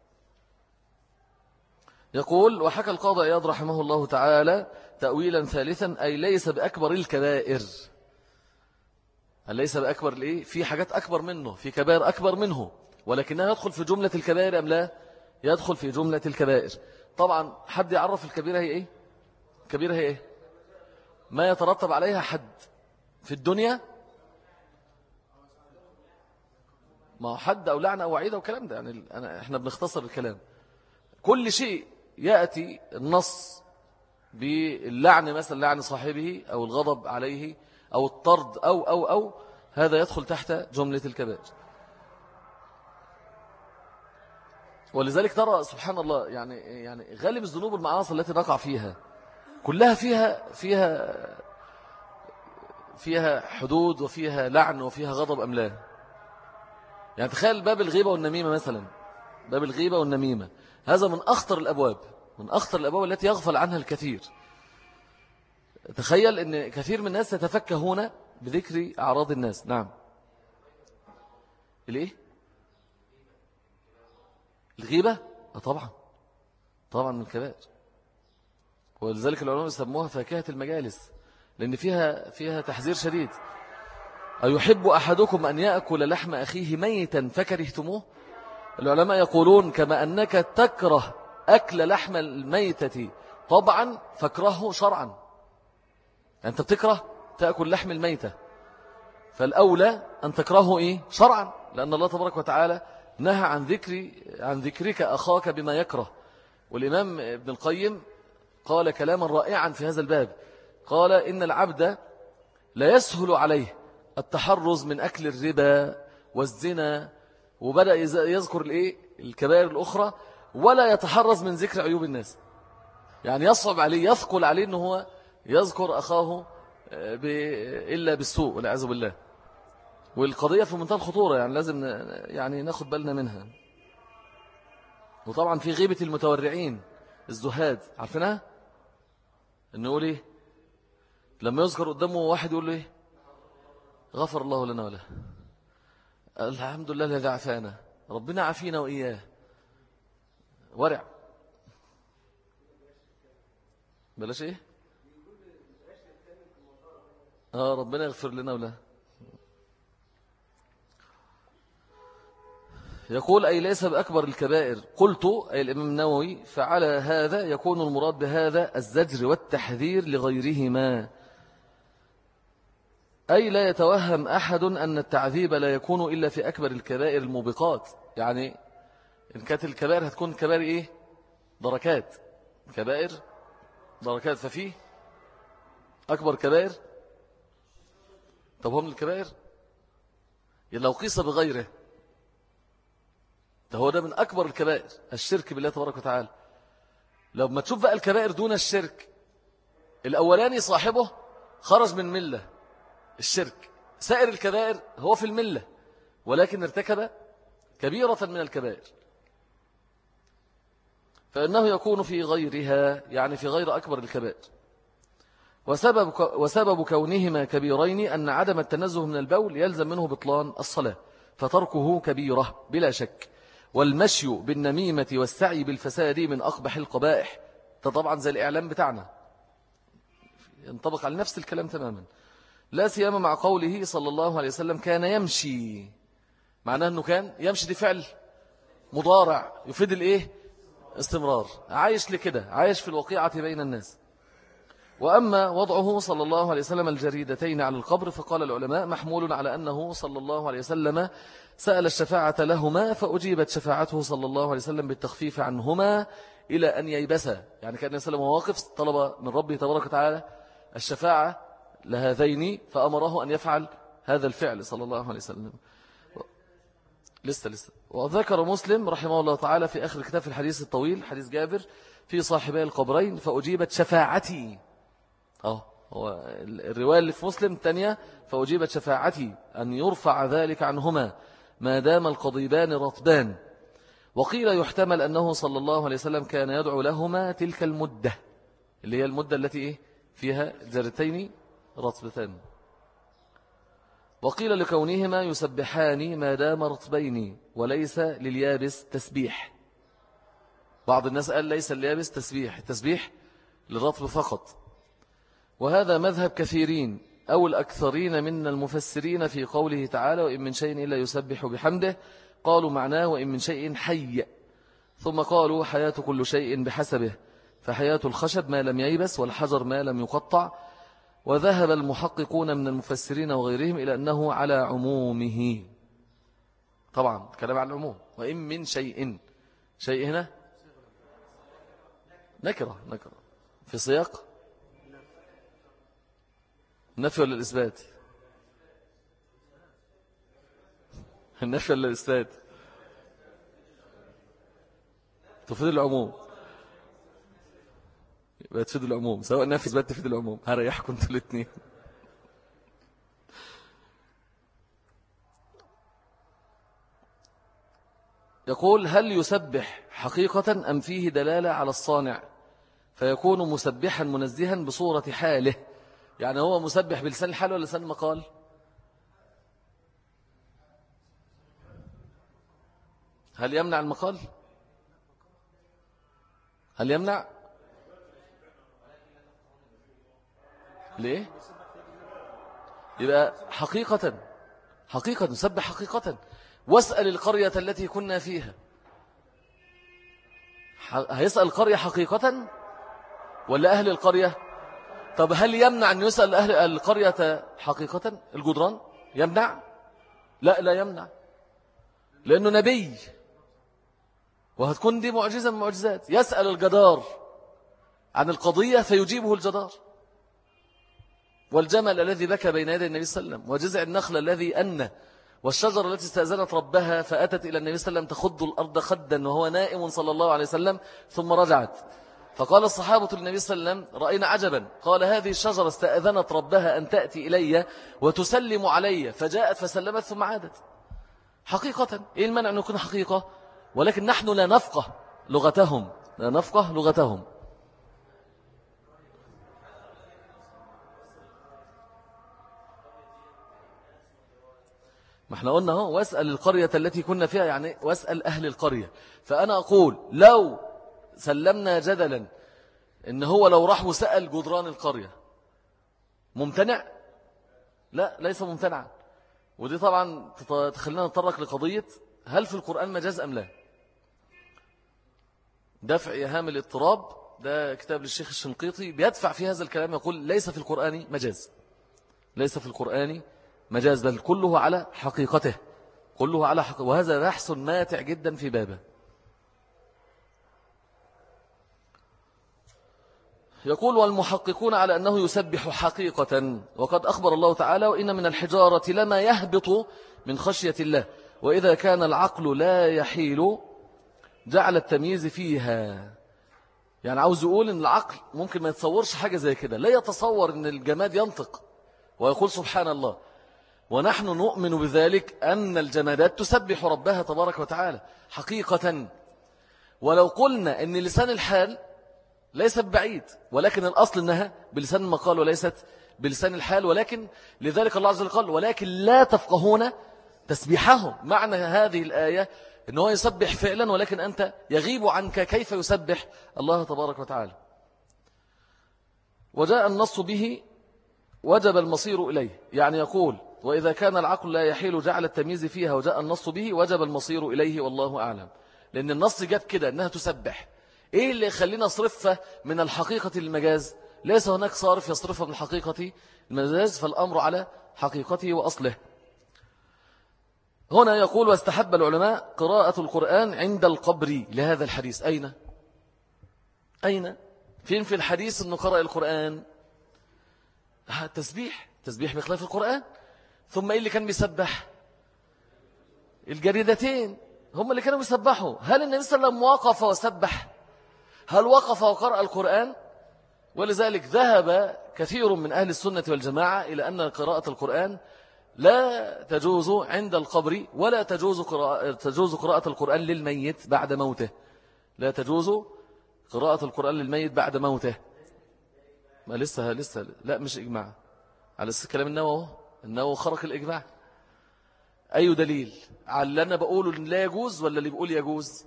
يقول وحكى القاضي عياض رحمه الله تعالى تأويلا ثالثا أي ليس بأكبر الكبائر. ليس بأكبر الإيه؟ في حاجات أكبر منه، في كبائر أكبر منه، ولكنها يدخل في جملة الكبائر أم لا؟ يدخل في جملة الكبائر. طبعا حد يعرف الكبيرة هي إيه؟ الكبيرة هي إيه؟ ما يترتب عليها حد في الدنيا ما هو حد أو لعنة أو وعيدة وكلام ده يعني أنا إحنا بنختصر الكلام. كل شيء يأتي النص باللعن مثلا لعن صاحبه أو الغضب عليه أو الطرد أو أو أو هذا يدخل تحت جملة الكبائر. ولذلك ترى سبحان الله يعني يعني غالب الذنوب والمعاصي التي نقع فيها كلها فيها فيها فيها حدود وفيها لعن وفيها غضب أم لا؟ يعني تخيل باب الغيبة والنميمة مثلا، باب الغيبة والنميمة هذا من أخطر الأبواب، من أخطر الأبواب التي يغفل عنها الكثير. تخيل أن كثير من الناس يتفكهون بذكر أعراض الناس. نعم. الإيه؟ الغيبة؟ آه طبعا طبعا من الكبائر. ولذلك العلماء يسموها فاكهة المجالس، لأن فيها فيها تحذير شديد. أيحب أحدكم أن يأكل لحم أخيه ميتا فكرهتموه؟ العلماء يقولون كما أنك تكره أكل لحم الميتة طبعا فاكرهه شرعا. أنت بتكره تأكل لحم الميتة، فالأولى أن تكرهه إيه؟ شرعا، لأن الله تبارك وتعالى نهى عن ذكر عن ذكرك أخاك بما يكره. والإمام ابن القيم قال كلاما رائعا في هذا الباب، قال إن العبد لا يسهل عليه التحرز من أكل الربا والزنا، وبدأ يذكر الإيه؟ الكبائر الأخرى، ولا يتحرز من ذكر عيوب الناس. يعني يصعب عليه يثقل عليه أنه هو يذكر أخاه إلا بالسوء والعياذ بالله. والقضية في منتهى الخطورة، يعني لازم يعني ناخد بالنا منها. وطبعا في غيبة المتورعين الزهاد، عارفينها؟ إنه يقول إيه لما يذكر قدامه واحد يقول له إيه؟ غفر الله لنا وله، الحمد لله الذي عافانا، ربنا عافينا وإياه. ورع بلاش إيه؟ آه ربنا يغفر لنا وله. يقول أي ليس بأكبر الكبائر. قلت أي الإمام النووي فعلى هذا يكون المراد بهذا الزجر والتحذير لغيرهما، أي لا يتوهم أحد أن التعذيب لا يكون إلا في أكبر الكبائر الموبقات. يعني إن كانت الكبائر هتكون كبائر إيه؟ دركات، كبائر دركات، ففيه أكبر كبائر. طب هم الكبائر لو قيس بغيره ده هو ده من أكبر الكبائر الشرك بالله تبارك وتعالى. لو ما تشوف بقى الكبائر دون الشرك، الأولاني صاحبه خرج من ملة الشرك، سائر الكبائر هو في الملة ولكن ارتكب كبيرة من الكبائر، فإنه يكون في غيرها يعني في غير أكبر الكبائر. وسبب, وسبب كونهما كبيرين أن عدم التنزه من البول يلزم منه بطلان الصلاة، فتركه كبيرة بلا شك. والمشي بالنميمة والسعي بالفساد من أقبح القبائح، ده طبعا زي الإعلام بتاعنا ينطبق على نفس الكلام تماما، لا سيما مع قوله صلى الله عليه وسلم كان يمشي، معناه أنه كان يمشي دي فعل مضارع يفيد الإيه؟ استمرار، عايش لكده، عايش في الوقيعة بين الناس. وأما وضعه صلى الله عليه وسلم الجريدتين على القبر فقال العلماء محمول على أنه صلى الله عليه وسلم سأل الشفاعة لهما فأجيبت شفاعته صلى الله عليه وسلم بالتخفيف عنهما إلى أن ييبسا، يعني كان يسلم واقف طلب من ربه تبارك وتعالى الشفاعة لهذين فأمره أن يفعل هذا الفعل صلى الله عليه وسلم. لسه لسه وذكر مسلم رحمه الله تعالى في آخر الكتاب في الحديث الطويل حديث جابر في صاحبي القبرين فأجيبت شفاعتي. أه هو الرواية اللي في مسلم الثانية فأجيبت شفاعتي أن يرفع ذلك عنهما ما دام القضيبان رطبان. وقيل يحتمل أنه صلى الله عليه وسلم كان يدعو لهما تلك المدة اللي هي المدة التي إيه فيها جرتين رطبتان. وقيل لكونهما يسبحان ما دام رطبين وليس لليابس تسبيح. بعض الناس قال ليس اليابس تسبيح، التسبيح للرطب فقط. وهذا مذهب كثيرين أو الأكثرين من المفسرين في قوله تعالى وإن من شيء إلا يسبح بحمده، قالوا معناه وإن من شيء حي، ثم قالوا حياة كل شيء بحسبه، فحياة الخشب ما لم ييبس والحجر ما لم يقطع. وذهب المحققون من المفسرين وغيرهم إلى أنه على عمومه. طبعا كلام عن العموم. وإن من شيء، شيء هنا نكرة، نكرة في سياق النفي ولا الإثبات؟ النفي ولا الإثبات؟ تفيد العموم، يبقى تفيد العموم، سواء نفي إثبات تفيد العموم. هريحكم انتوا الاثنين. يقول هل يسبح حقيقة أم فيه دلالة على الصانع فيكون مسبحا منزها بصورة حاله؟ يعني هو مسبح بلسان الحال ولا لسان المقال؟ هل يمنع المقال؟ هل يمنع؟ ليه؟ يبقى حقيقة، حقيقة نسبح حقيقة. واسأل القرية التي كنا فيها. هيسأل القرية حقيقة ولا أهل القرية؟ طب هل يمنع أن يسأل أهل القرية حقيقة؟ الجدران يمنع؟ لا لا يمنع، لأنه نبي وهتكون دي معجزة من معجزات. يسأل الجدار عن القضية فيجيبه الجدار، والجمل الذي بكى بين يدي النبي صلى الله عليه وسلم، وجزع النخل الذي أنى، والشجرة التي استأذنت ربها فأتت إلى النبي صلى الله عليه وسلم تخض الأرض خدا وهو نائم صلى الله عليه وسلم، ثم رجعت فقال الصحابة للنبي صلى الله عليه وسلم رأينا عجبا، قال هذه الشجرة استأذنت ربها أن تأتي إلي وتسلم علي، فجاءت فسلمت ثم عادت. حقيقة إيه المنع أن يكون حقيقة؟ ولكن نحن لا نفقه لغتهم، لا نفقه لغتهم. ما احنا قلنا هو واسأل القرية التي كنا فيها، يعني واسأل أهل القرية. فأنا أقول لو سلمنا جدلا إن هو لو راح وسأل جدران القرية ممتنع؟ لا ليس ممتنعا. ودي طبعا تخلينا نتطرق لقضية هل في القرآن مجاز أم لا. دفع إيهام الاضطراب ده كتاب للشيخ الشنقيطي بيدفع في هذا الكلام، يقول ليس في القرآن مجاز، ليس في القرآن مجاز، بل كله على حقيقته، كله على حقيقته. وهذا بحث ماتع جدا في بابه. يقول والمحققون على أنه يسبح حقيقة، وقد أخبر الله تعالى وإن من الحجارة لما يهبط من خشية الله وإذا كان العقل لا يحيل جعل التمييز فيها. يعني عاوز يقول إن العقل ممكن ما يتصورش حاجة زي كده، لا يتصور إن الجماد ينطق ويقول سبحان الله، ونحن نؤمن بذلك أن الجمادات تسبح ربها تبارك وتعالى حقيقة. ولو قلنا أن لسان الحال ليست بعيد، ولكن الأصل أنها بلسان المقال وليست بلسان الحال، ولكن لذلك الله عز وجل قال ولكن لا تفقهون تسبيحهم. معنى هذه الآية أنه يسبح فعلا، ولكن أنت يغيب عنك كيف يسبح الله تبارك وتعالى. وجاء النص به وجب المصير إليه، يعني يقول وإذا كان العقل لا يحيل جعل التمييز فيها، وجاء النص به وجب المصير إليه والله أعلم. لأن النص جاب كده أنها تسبح. إيه اللي يخلينا صرفها من الحقيقة للمجاز؟ ليس هناك صارف يصرفها من الحقيقة المجاز، فالأمر على حقيقته وأصله. هنا يقول واستحب العلماء قراءة القرآن عند القبر لهذا الحديث. أين؟ أين؟ فين في الحديث أنه قرأ القرآن؟ تسبيح، تسبيح بخلاف القرآن. ثم إيه اللي كان بيسبح؟ الجريدتين هم اللي كانوا بيسبحوا. هل النبي صلى الله عليه وسلم وقف وسبح؟ هل وقف وقرأ القرآن؟ ولذلك ذهب كثير من أهل السنة والجماعة إلى أن قراءة القرآن لا تجوز عند القبر، ولا تجوز قراءة, تجوز قراءة القرآن للميت بعد موته. لا تجوز قراءة القرآن للميت بعد موته. ما لسه لسه لا مش إجماع على كلام النووي. النووي خرق الإجماع. أي دليل على اللي أنا بقوله لا يجوز ولا اللي بيقول يجوز؟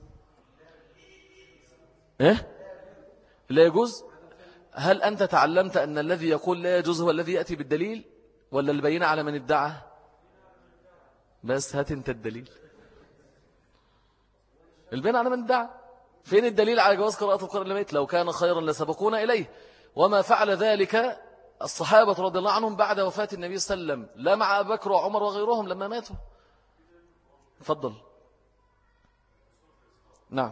إيه؟ لا يجوز. هل أنت تعلمت أن الذي يقول لا يجوز هو الذي يأتي بالدليل، ولا البينة على من ادعى؟ بس هات انت الدليل. البينة على من ادعى. فين الدليل على جواز قراءة القرآن للميت؟ لو كان خيرا لسبقونا إليه، وما فعل ذلك الصحابة رضي الله عنهم بعد وفاة النبي صلى الله عليه وسلم، لا مع أبي بكر وعمر وغيرهم لما ماتوا. تفضل. نعم.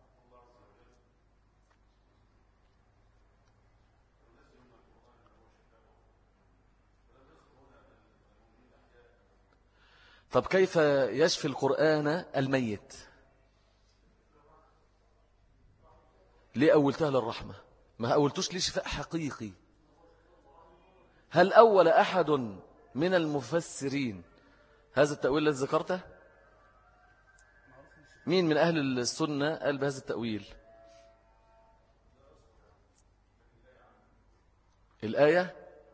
طب كيف يشفي القرآن الميت؟ ليه أولتها للرحمة؟ ما أولتوش ليه شفاء حقيقي؟ هل أول أحد من المفسرين هذا التأويل الذي ذكرته؟ مين من أهل السنة قال بهذا التأويل؟ الآية: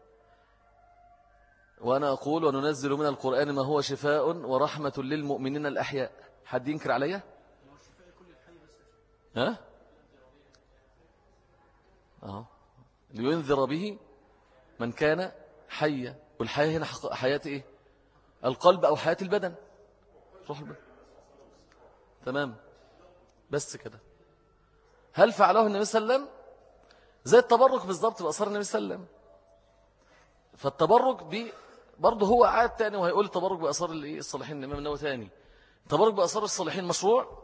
وأنا أقول وننزل من القرآن ما هو شفاء ورحمة للمؤمنين الأحياء. حد ينكر عليها؟ ها؟ أه. لينذر به من كان حيا. والحياة هنا حياة إيه؟ القلب أو حياة البدن. روح البدن. تمام. بس كده. هل فعله النبي صلى الله عليه وسلم؟ زي التبرك بالضبط بأثار النبي صلى الله عليه وسلم. فالتبرك ب برضه هو عاد تاني وهيقول التبرك بأثار الصالحين. الإمام النووي تاني التبرك بأثار الصالحين مشروع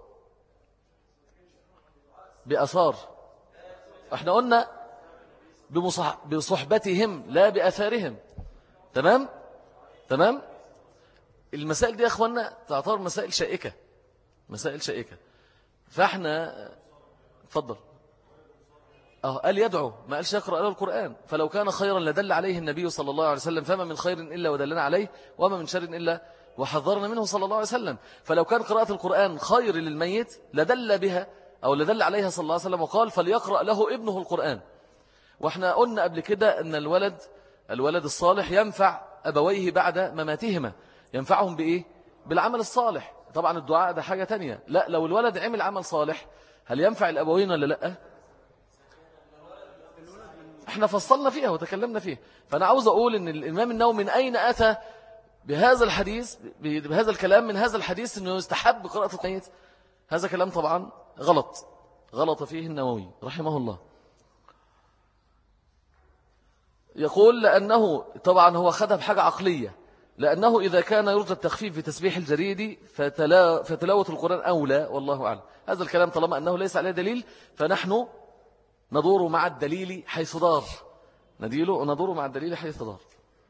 بأثار. احنا قلنا بمصح... بصحبتهم لا بأثارهم. تمام تمام. المسائل دي يا أخوانا تعتبر مسائل شائكة، مسائل شائكة. فاحنا تفضل. اه قال يدعو، ما قالش يقرأ له القرآن. فلو كان خيرا لدل عليه النبي صلى الله عليه وسلم، فما من خير إلا ودلنا عليه، وما من شر إلا وحذرنا منه صلى الله عليه وسلم. فلو كان قراءة القرآن خير للميت لدل بها أو لدل عليها صلى الله عليه وسلم، وقال فليقرأ له ابنه القرآن. واحنا قلنا قبل كده أن الولد الولد الصالح ينفع أبويه بعد مماتهما. ينفعهم بإيه؟ بالعمل الصالح. طبعا الدعاء ده حاجة تانية. لا، لو الولد عمل عمل صالح هل ينفع الأبوين ولا لا؟ احنا فصلنا فيها وتكلمنا فيها. فأنا عاوز أقول أن الإمام النووي من أين أتى بهذا الحديث، بهذا الكلام من هذا الحديث أنه يستحب قراءة الميت؟ هذا كلام طبعا غلط، غلط فيه النووي رحمه الله. يقول لأنه طبعا هو خدها بحاجة عقلية، لأنه إذا كان يرجى التخفيف في تسبيح الجريد فتلا فتلاوة القرآن أولى، والله أعلم. هذا الكلام طالما أنه ليس عليه دليل فنحن ندور مع الدليل حيث دار، نديله وندور مع الدليل حيث دار.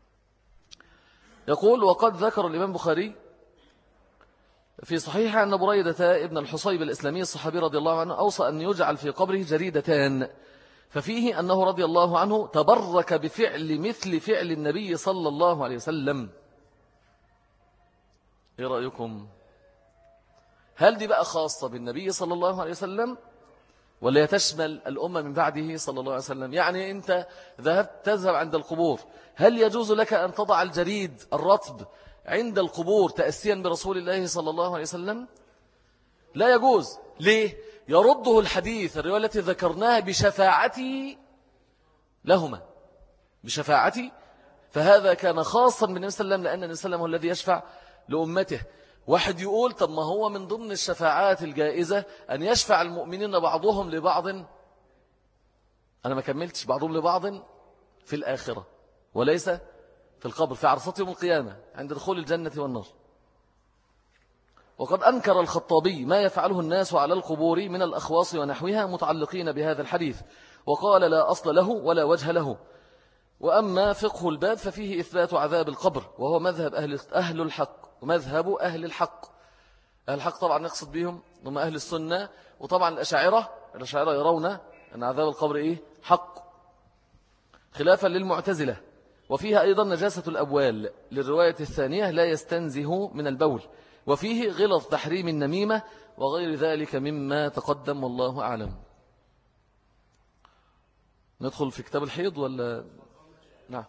يقول وقد ذكر الإمام البخاري في صحيحه أن بريدة ابن الحصيب الإسلامي الصحابي رضي الله عنه أوصى أن يجعل في قبره جريدتان، ففيه أنه رضي الله عنه تبرك بفعل مثل فعل النبي صلى الله عليه وسلم. إيه رأيكم؟ هل دي بقى خاصة بالنبي صلى الله عليه وسلم ولا يتشمل الأمة من بعده صلى الله عليه وسلم؟ يعني أنت ذهبت تذهب عند القبور، هل يجوز لك أن تضع الجريد الرطب عند القبور تأسيا برسول الله صلى الله عليه وسلم؟ لا يجوز. ليه؟ يرده الحديث الرواية التي ذكرناها بشفاعتي لهما، بشفاعتي. فهذا كان خاصا بالنبي صلى الله عليه وسلم، لأن النبي صلى الله عليه وسلم هو الذي يشفع لأمته. واحد يقول طب ما هو من ضمن الشفاعات الجائزة أن يشفع المؤمنين بعضهم لبعض، أنا ما كملتش، بعضهم لبعض في الآخرة وليس في القبر، في عرصات يوم القيامة عند دخول الجنة والنار. وقد أنكر الخطابي ما يفعله الناس على القبور من الأخواص ونحوها متعلقين بهذا الحديث، وقال لا أصل له ولا وجه له. وأما فقه الباب ففيه إثبات عذاب القبر، وهو مذهب أهل, أهل الحق ومذهب أهل الحق. أهل الحق طبعا نقصد بهم هم أهل السنة، وطبعا الأشاعرة الأشاعرة يرون أن عذاب القبر إيه؟ حق، خلافا للمعتزلة. وفيها أيضا نجاسة الأبوال للرواية الثانية لا يستنزه من البول، وفيه غلظ تحريم النميمة وغير ذلك مما تقدم، والله أعلم. ندخل في كتاب الحيض ولا؟ نعم.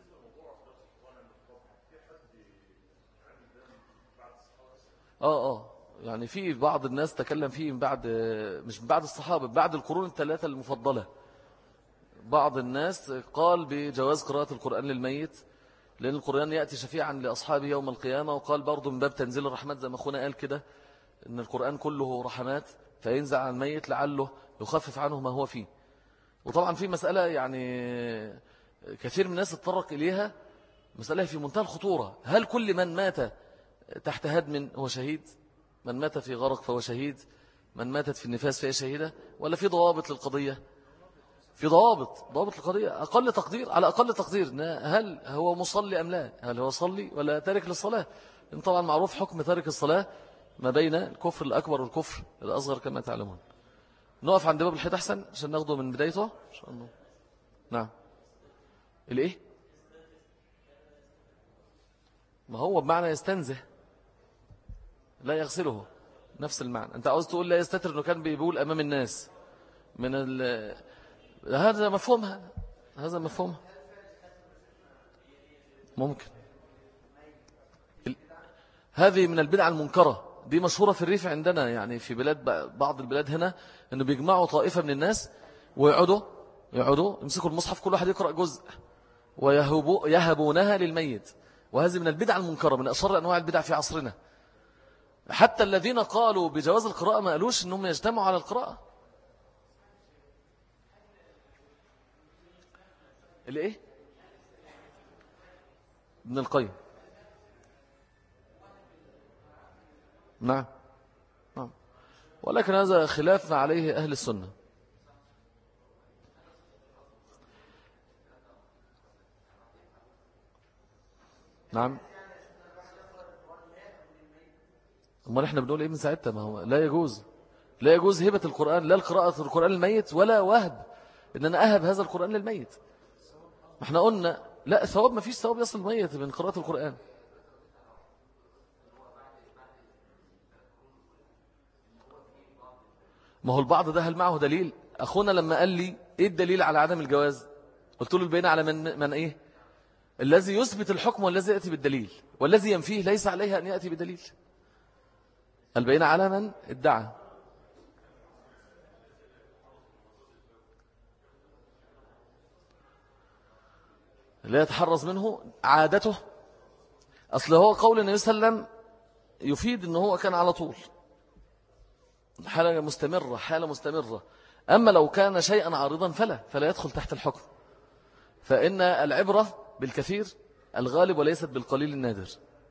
آه آه يعني في بعض الناس تكلم فيه من بعد، مش من بعد الصحابة، بعد القرون الثلاثة المفضلة. بعض الناس قال بجواز قراءة القرآن للميت، لأن القرآن يأتي شفيعا لأصحابه يوم القيامة. وقال برضو من باب تنزيل الرحمات، زي ما أخونا قال كده، إن القرآن كله رحمات، فينزع عن الميت لعله يخفف عنه ما هو فيه. وطبعا في مسألة يعني كثير من الناس اتطرق إليها، مسألة في منتهى الخطورة: هل كل من مات تحت هدم هو شهيد، من مات في غرق فهو شهيد، من ماتت في النفاس فهي شهيدة، ولا في ضوابط للقضية؟ في ضوابط ضوابط القضية. أقل تقدير، على أقل تقدير، هل هو مصلي أم لا؟ هل هو صلي ولا تارك للصلاة؟ إن طبعا معروف حكم تارك الصلاة ما بين الكفر الأكبر والكفر الأصغر كما تعلمون. نقف عند باب الحيط أحسن عشان ناخده من بدايته إن شاء الله. نعم. الإيه؟ ما هو بمعنى يستنزه، لا يغسله، نفس المعنى. أنت عاوز تقول لا يستتر أنه كان بيقول أمام الناس من ال... هذا مفهومها، هذا مفهومها ممكن. هذه من البدع المنكرة، دي مشهورة في الريف عندنا، يعني في بلاد بعض البلاد هنا، أنه بيجمعوا طائفة من الناس ويقعدوا يقعدوا يمسكوا المصحف، كل واحد يقرأ جزء ويهبونها للميت. وهذه من البدع المنكرة، من أشر أنواع البدع في عصرنا. حتى الذين قالوا بجواز القراءة ما قالوش أنهم يجتمعوا على القراءة. الإيه؟ ابن القيم. نعم نعم، ولكن هذا خلاف ما عليه أهل السنة. نعم. أما نحن بنقول إيه من ساعتها؟ ما هو لا يجوز، لا يجوز هبة القرآن، لا القراءة القرآن الميت، ولا وهب إن أنا أهب هذا القرآن للميت. ما احنا قلنا لا، ثواب، ما فيش ثواب يصل الميت من قراءة القرآن. ما هو البعض ده هل معه دليل؟ أخونا لما قال لي إيه الدليل على عدم الجواز، قلت له البينة على من, من إيه؟ الذي يثبت الحكم والذي يأتي بالدليل، والذي ينفيه ليس عليه أن يأتي بدليل. البينة على من ادعى. لا يتحرز منه عادته. أصل هو قول النبي صلى الله عليه وسلم يفيد أنه هو كان على طول، حالة مستمرة، حالة مستمرة. أما لو كان شيئا عارضا فلا فلا يدخل تحت الحكم. فإن العبرة بالكثير الغالب وليست بالقليل النادر.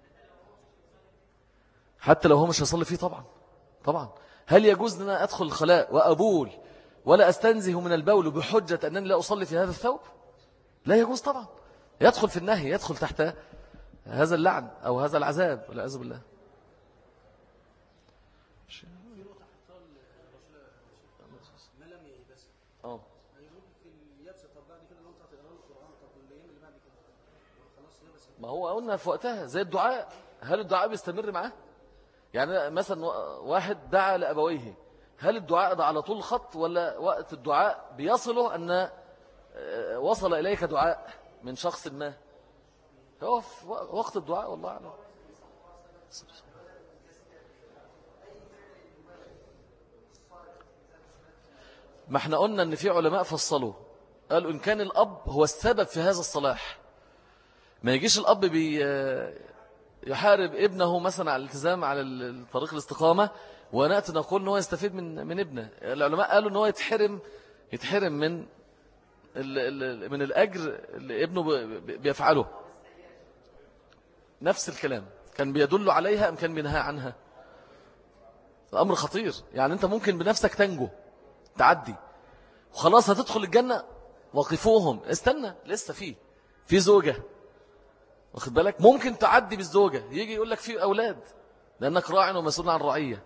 حتى لو هو مش هيصلي فيه طبعا طبعا. هل يجوز لنا أدخل الخلاء وأبول ولا أستنزه من البول بحجة أنني لا أصلي في هذا الثوب؟ لا يجوز طبعا. يدخل في النهي، يدخل تحت هذا اللعن أو هذا العذاب والعياذ بالله. اه ما هو قلنا في وقتها زي الدعاء، هل الدعاء بيستمر معاه؟ يعني مثلا واحد دعا لأبويه، هل الدعاء ده على طول الخط ولا وقت الدعاء بيصله أن وصل إليك دعاء من شخص ما؟ هو في وقت الدعاء والله أعلم. ما احنا قلنا ان في علماء فصلوا، قالوا ان كان الأب هو السبب في هذا الصلاح، ما يجيش الأب بي يحارب ابنه مثلا على الالتزام على طريق الاستقامة ونأتي نقول أنه يستفيد من من ابنه. العلماء قالوا أنه يتحرم يتحرم من من الأجر اللي ابنه بيفعله. نفس الكلام كان بيدل عليها أم كان بينهى عنها؟ الأمر خطير. يعني أنت ممكن بنفسك تنجو تعدي وخلاص هتدخل الجنة، وقفوهم استنى لسه فيه في زوجة، واخد بالك؟ ممكن تعدي بالزوجة، يجي يقول لك في أولاد لأنك راع ومسؤول عن رعية.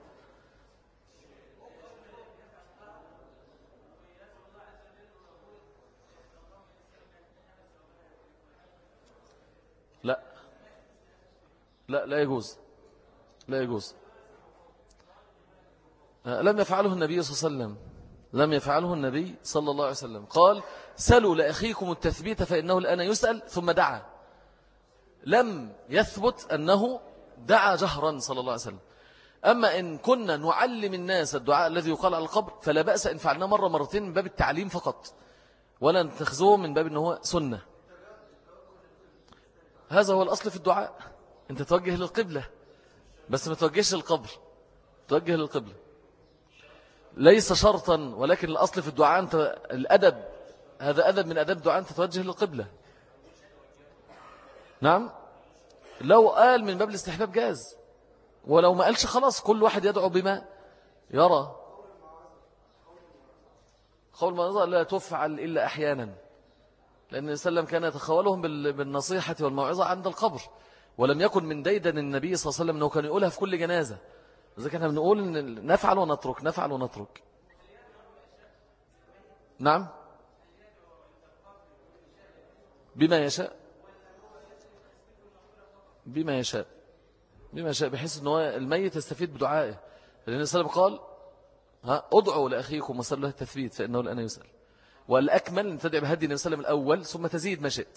لا لا لا يجوز، لا يجوز. لم يفعله النبي صلى الله عليه وسلم، لم يفعله النبي صلى الله عليه وسلم. قال سلوا لأخيكم التثبيت فإنه الآن يسأل، ثم دعا. لم يثبت أنه دعا جهرا صلى الله عليه وسلم. أما إن كنا نعلم الناس الدعاء الذي يقال على القبر فلا بأس إن فعلنا مرة مرتين من باب التعليم فقط، ولا نتخذوه من باب أنه سنة. هذا هو الأصل في الدعاء، أنت توجه للقبلة بس ما توجهش للقبر، توجه للقبلة ليس شرطا، ولكن الأصل في الدعاء أنت الأدب، هذا أدب من أدب الدعاء، أنت توجه للقبلة. نعم، لو قال من باب الاستحباب جاز، ولو ما قالش خلاص كل واحد يدعو بما يرى. قول الموعظة لا تفعل إلا أحيانا، لأن النبي صلى الله عليه وسلم كان يتخولهم بالنصيحة والموعظة عند القبر، ولم يكن من ديدن النبي صلى الله عليه وسلم أنه كان يقولها في كل جنازة. لذلك احنا بنقول إن نفعل ونترك نفعل ونترك. نعم بما يشاء بما يشاء بما يشاء بحيث أنه الميت يستفيد بدعائه، لأن النبي صلى الله عليه وسلم قال ها ادعوا لأخيكم وسألوا له التثبيت فإنه الآن يسأل. والأكمل أن تدعي بهدي النبي صلى الله عليه وسلم الأول ثم تزيد ما شئت.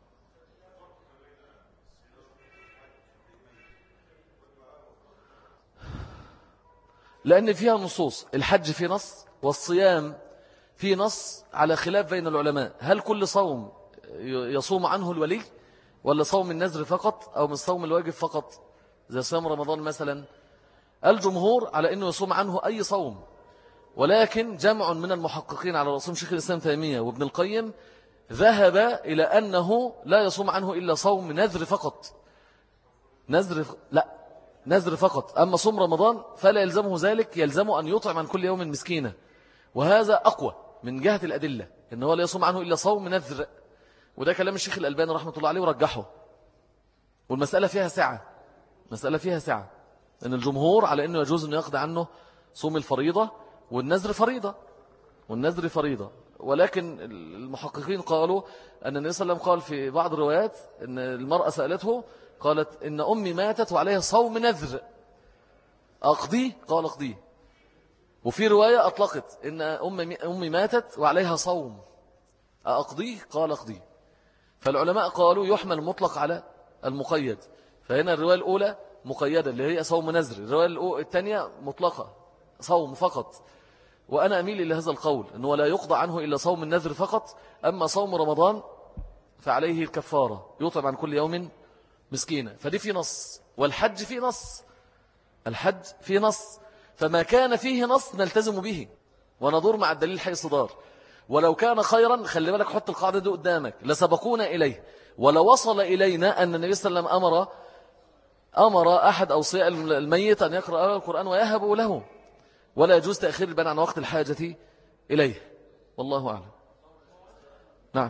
لأن فيها نصوص، الحج في نص والصيام في نص، على خلاف بين العلماء هل كل صوم يصوم عنه الولي ولا صوم النذر فقط أو من صوم الواجب فقط زي صيام رمضان مثلا. الجمهور على أنه يصوم عنه أي صوم، ولكن جمع من المحققين على رأسهم شيخ الإسلام تيمية وابن القيم ذهب إلى أنه لا يصوم عنه إلا صوم نذر فقط. نذر ف... لا نذر فقط. أما صوم رمضان فلا يلزمه ذلك، يلزم أن يطعم عن كل يوم مسكينة، وهذا أقوى من جهة الأدلة أنه لا يصوم عنه إلا صوم نذر. وده كلام الشيخ الألباني رحمة الله عليه ورجحه. والمسألة فيها سعة، مسألة فيها سعة، أن الجمهور على أنه يجوز أن يقضي عنه صوم الفريضة، والنذر فريضة والنذر فريضة ولكن المحققين قالوا أن النبي صلى الله عليه وسلم قال في بعض الروايات أن المرأة سألته قالت إن أمي ماتت وعليها صوم نذر أقضيه؟ قال أقضيه. وفي رواية أطلقت إن أمي ماتت وعليها صوم أقضيه؟ قال أقضيه. فالعلماء قالوا يحمل المطلق على المقيد، فهنا الرواية الأولى مقيدة اللي هي صوم نذر، الرواية الثانية مطلقة صوم فقط. وأنا أميل إلى هذا القول أنه لا يقضى عنه إلا صوم النذر فقط. أما صوم رمضان فعليه الكفارة، يطعم عن كل يوم مسكينة. فدي في نص، والحج في نص، الحج في نص، فما كان فيه نص نلتزم به وندور مع الدليل حيث دار. ولو كان خيرا خلي بالك، حط القاعدة دي قدامك، لسبقونا إليه. ولو وصل إلينا أن النبي صلى الله عليه وسلم أمر أمر أحد أوصياء الميت أن يقرأ القرآن ويهبه له، ولا يجوز تأخير البناء عن وقت الحاجة إليه، والله أعلم. نعم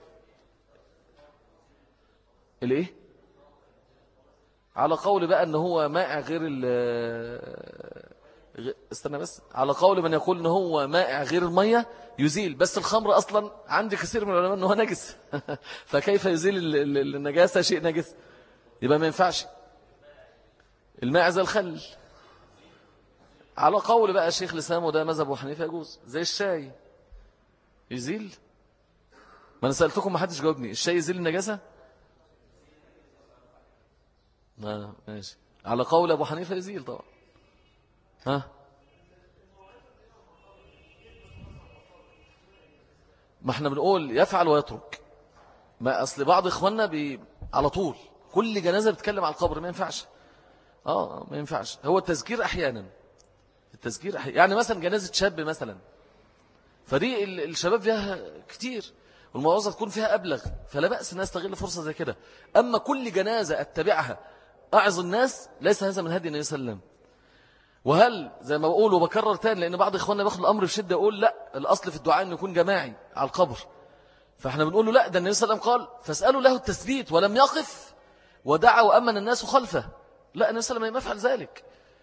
الإيه؟ على قول بقى أنه هو مائع غير ال استنى بس، على قول من يقول أنه هو مائع غير المية يزيل، بس الخمر أصلا عندي كثير من العلماء أنه نجس فكيف يزيل النجاسة شيء نجس؟ يبقى ما ينفعش الماء زي الخل. على قول بقى الشيخ الإسلام وده مذهب أبو حنيفة يجوز، زي الشاي يزيل. ما أنا سألتكم ما حدش جاوبني، الشاي يزيل النجاسة؟ آه ماشي، على قول أبو حنيفة يزيل طبعا. ها ما احنا بنقول يفعل ويترك. ما أصل بعض إخواننا بي على طول كل جنازة بتكلم على القبر، ما ينفعش. آه ما ينفعش، هو التذكير أحيانا، التذكير أحيانا. يعني مثلا جنازة شاب مثلا، فدي الشباب فيها كتير والمواعظة تكون فيها أبلغ، فلا بأس الناس تغير فرصة زي كده. أما كل جنازة أتبعها أعظ الناس ليس هذا من هدي النبي صلى الله عليه وسلم. وهل زي ما بقول وبكرر تاني، لأن بعض إخواننا بياخد الأمر بشدة يقول لا الأصل في الدعاء أن يكون جماعي على القبر، فإحنا بنقول له لا، ده النبي صلى الله عليه وسلم قال فاسألوا له التثبيت ولم يقف ودعا وأمن الناس خلفه. لا النبي صلى الله عليه وسلم ما يفعل ذلك.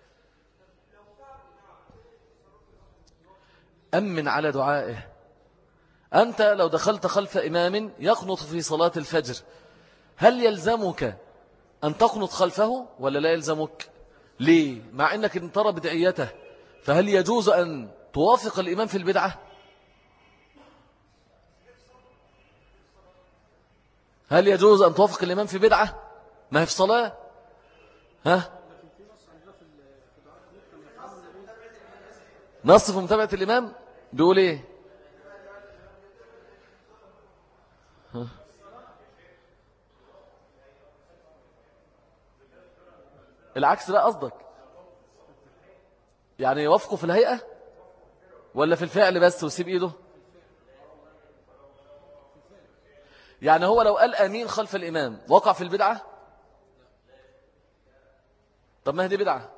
أمن على دعائه. أنت لو دخلت خلف إمام يقنط في صلاة الفجر، هل يلزمك أن تقنط خلفه ولا لا يلزمك؟ ليه؟ مع أنك ان ترى بدعيته، فهل يجوز أن توافق الإمام في البدعة؟ هل يجوز أن توافق الإمام في بدعة؟ ما هي في صلاة. ها؟ نص في متابعة الإمام بيقول إيه؟ ها؟ العكس بقى قصدك، يعني يوافقه في الهيئة ولا في الفعل بس ويسيب إيده؟ يعني هو لو قال أمين خلف الإمام وقع في البدعة؟ طب ما هي دي بدعة،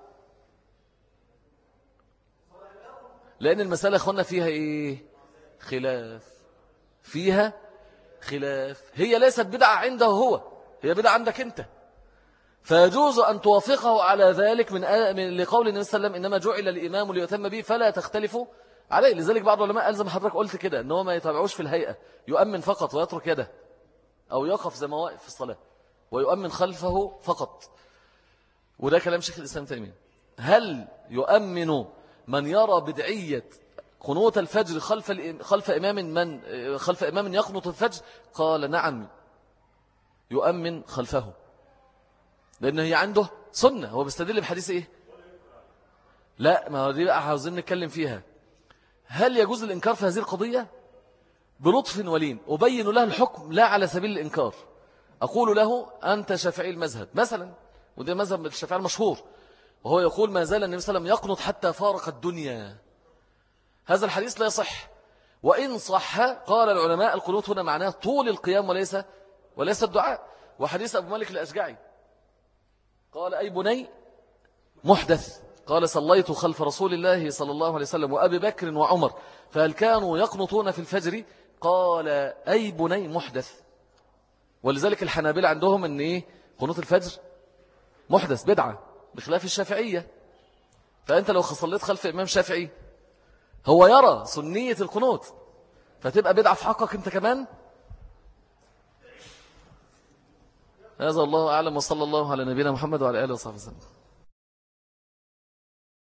لأن المسألة أخوانا فيها إيه؟ خلاف، فيها خلاف. هي ليست بدعة عنده هو، هي بدعة عندك أنت، فيجوز أن توافقه على ذلك من لقول النبي صلى الله عليه وسلم إنما جعل الإمام ليتم به فلا تختلفوا عليه. لذلك بعض العلماء ألزم حضرتك قلت كده أنه ما يتابعوش في الهيئة، يؤمن فقط ويترك يده، أو يقف زي ما واقف في الصلاة ويؤمن خلفه فقط. وده كلام شيخ الإسلام تيمية. هل يؤمن من يرى بدعية قنوت الفجر خلف خلف إمام من خلف إمام يقنط الفجر؟ قال نعم يؤمن خلفه، لأنه هي عنده سنة. هو بيستدل بحديث إيه؟ لا، ما هو دي بقى عاوزين نتكلم فيها. هل يجوز الإنكار في هذه القضية؟ بلطف ولين أبين له الحكم لا على سبيل الإنكار. أقول له أنت شافعي المذهب مثلا، وده مذهب الشافعي المشهور، وهو يقول ما زال النبي صلى الله عليه وسلم يقنط حتى فارق الدنيا. هذا الحديث لا يصح، وإن صح قال العلماء القنوت هنا معناه طول القيام وليس وليس الدعاء. وحديث أبو مالك الأشجعي قال أي بني محدث، قال صليت خلف رسول الله صلى الله عليه وسلم وأبي بكر وعمر فهل كانوا يقنطون في الفجر؟ قال أي بني محدث. ولذلك الحنابلة عندهم أن إيه؟ قنوت الفجر محدث بدعة بخلاف الشافعية. فأنت لو صليت خلف إمام شافعي هو يرى سنية القنوت فتبقى بدعة في حقك أنت كمان. هذا الله أعلم، وصلى الله على نبينا محمد وعلى آله وصحبه وسلم.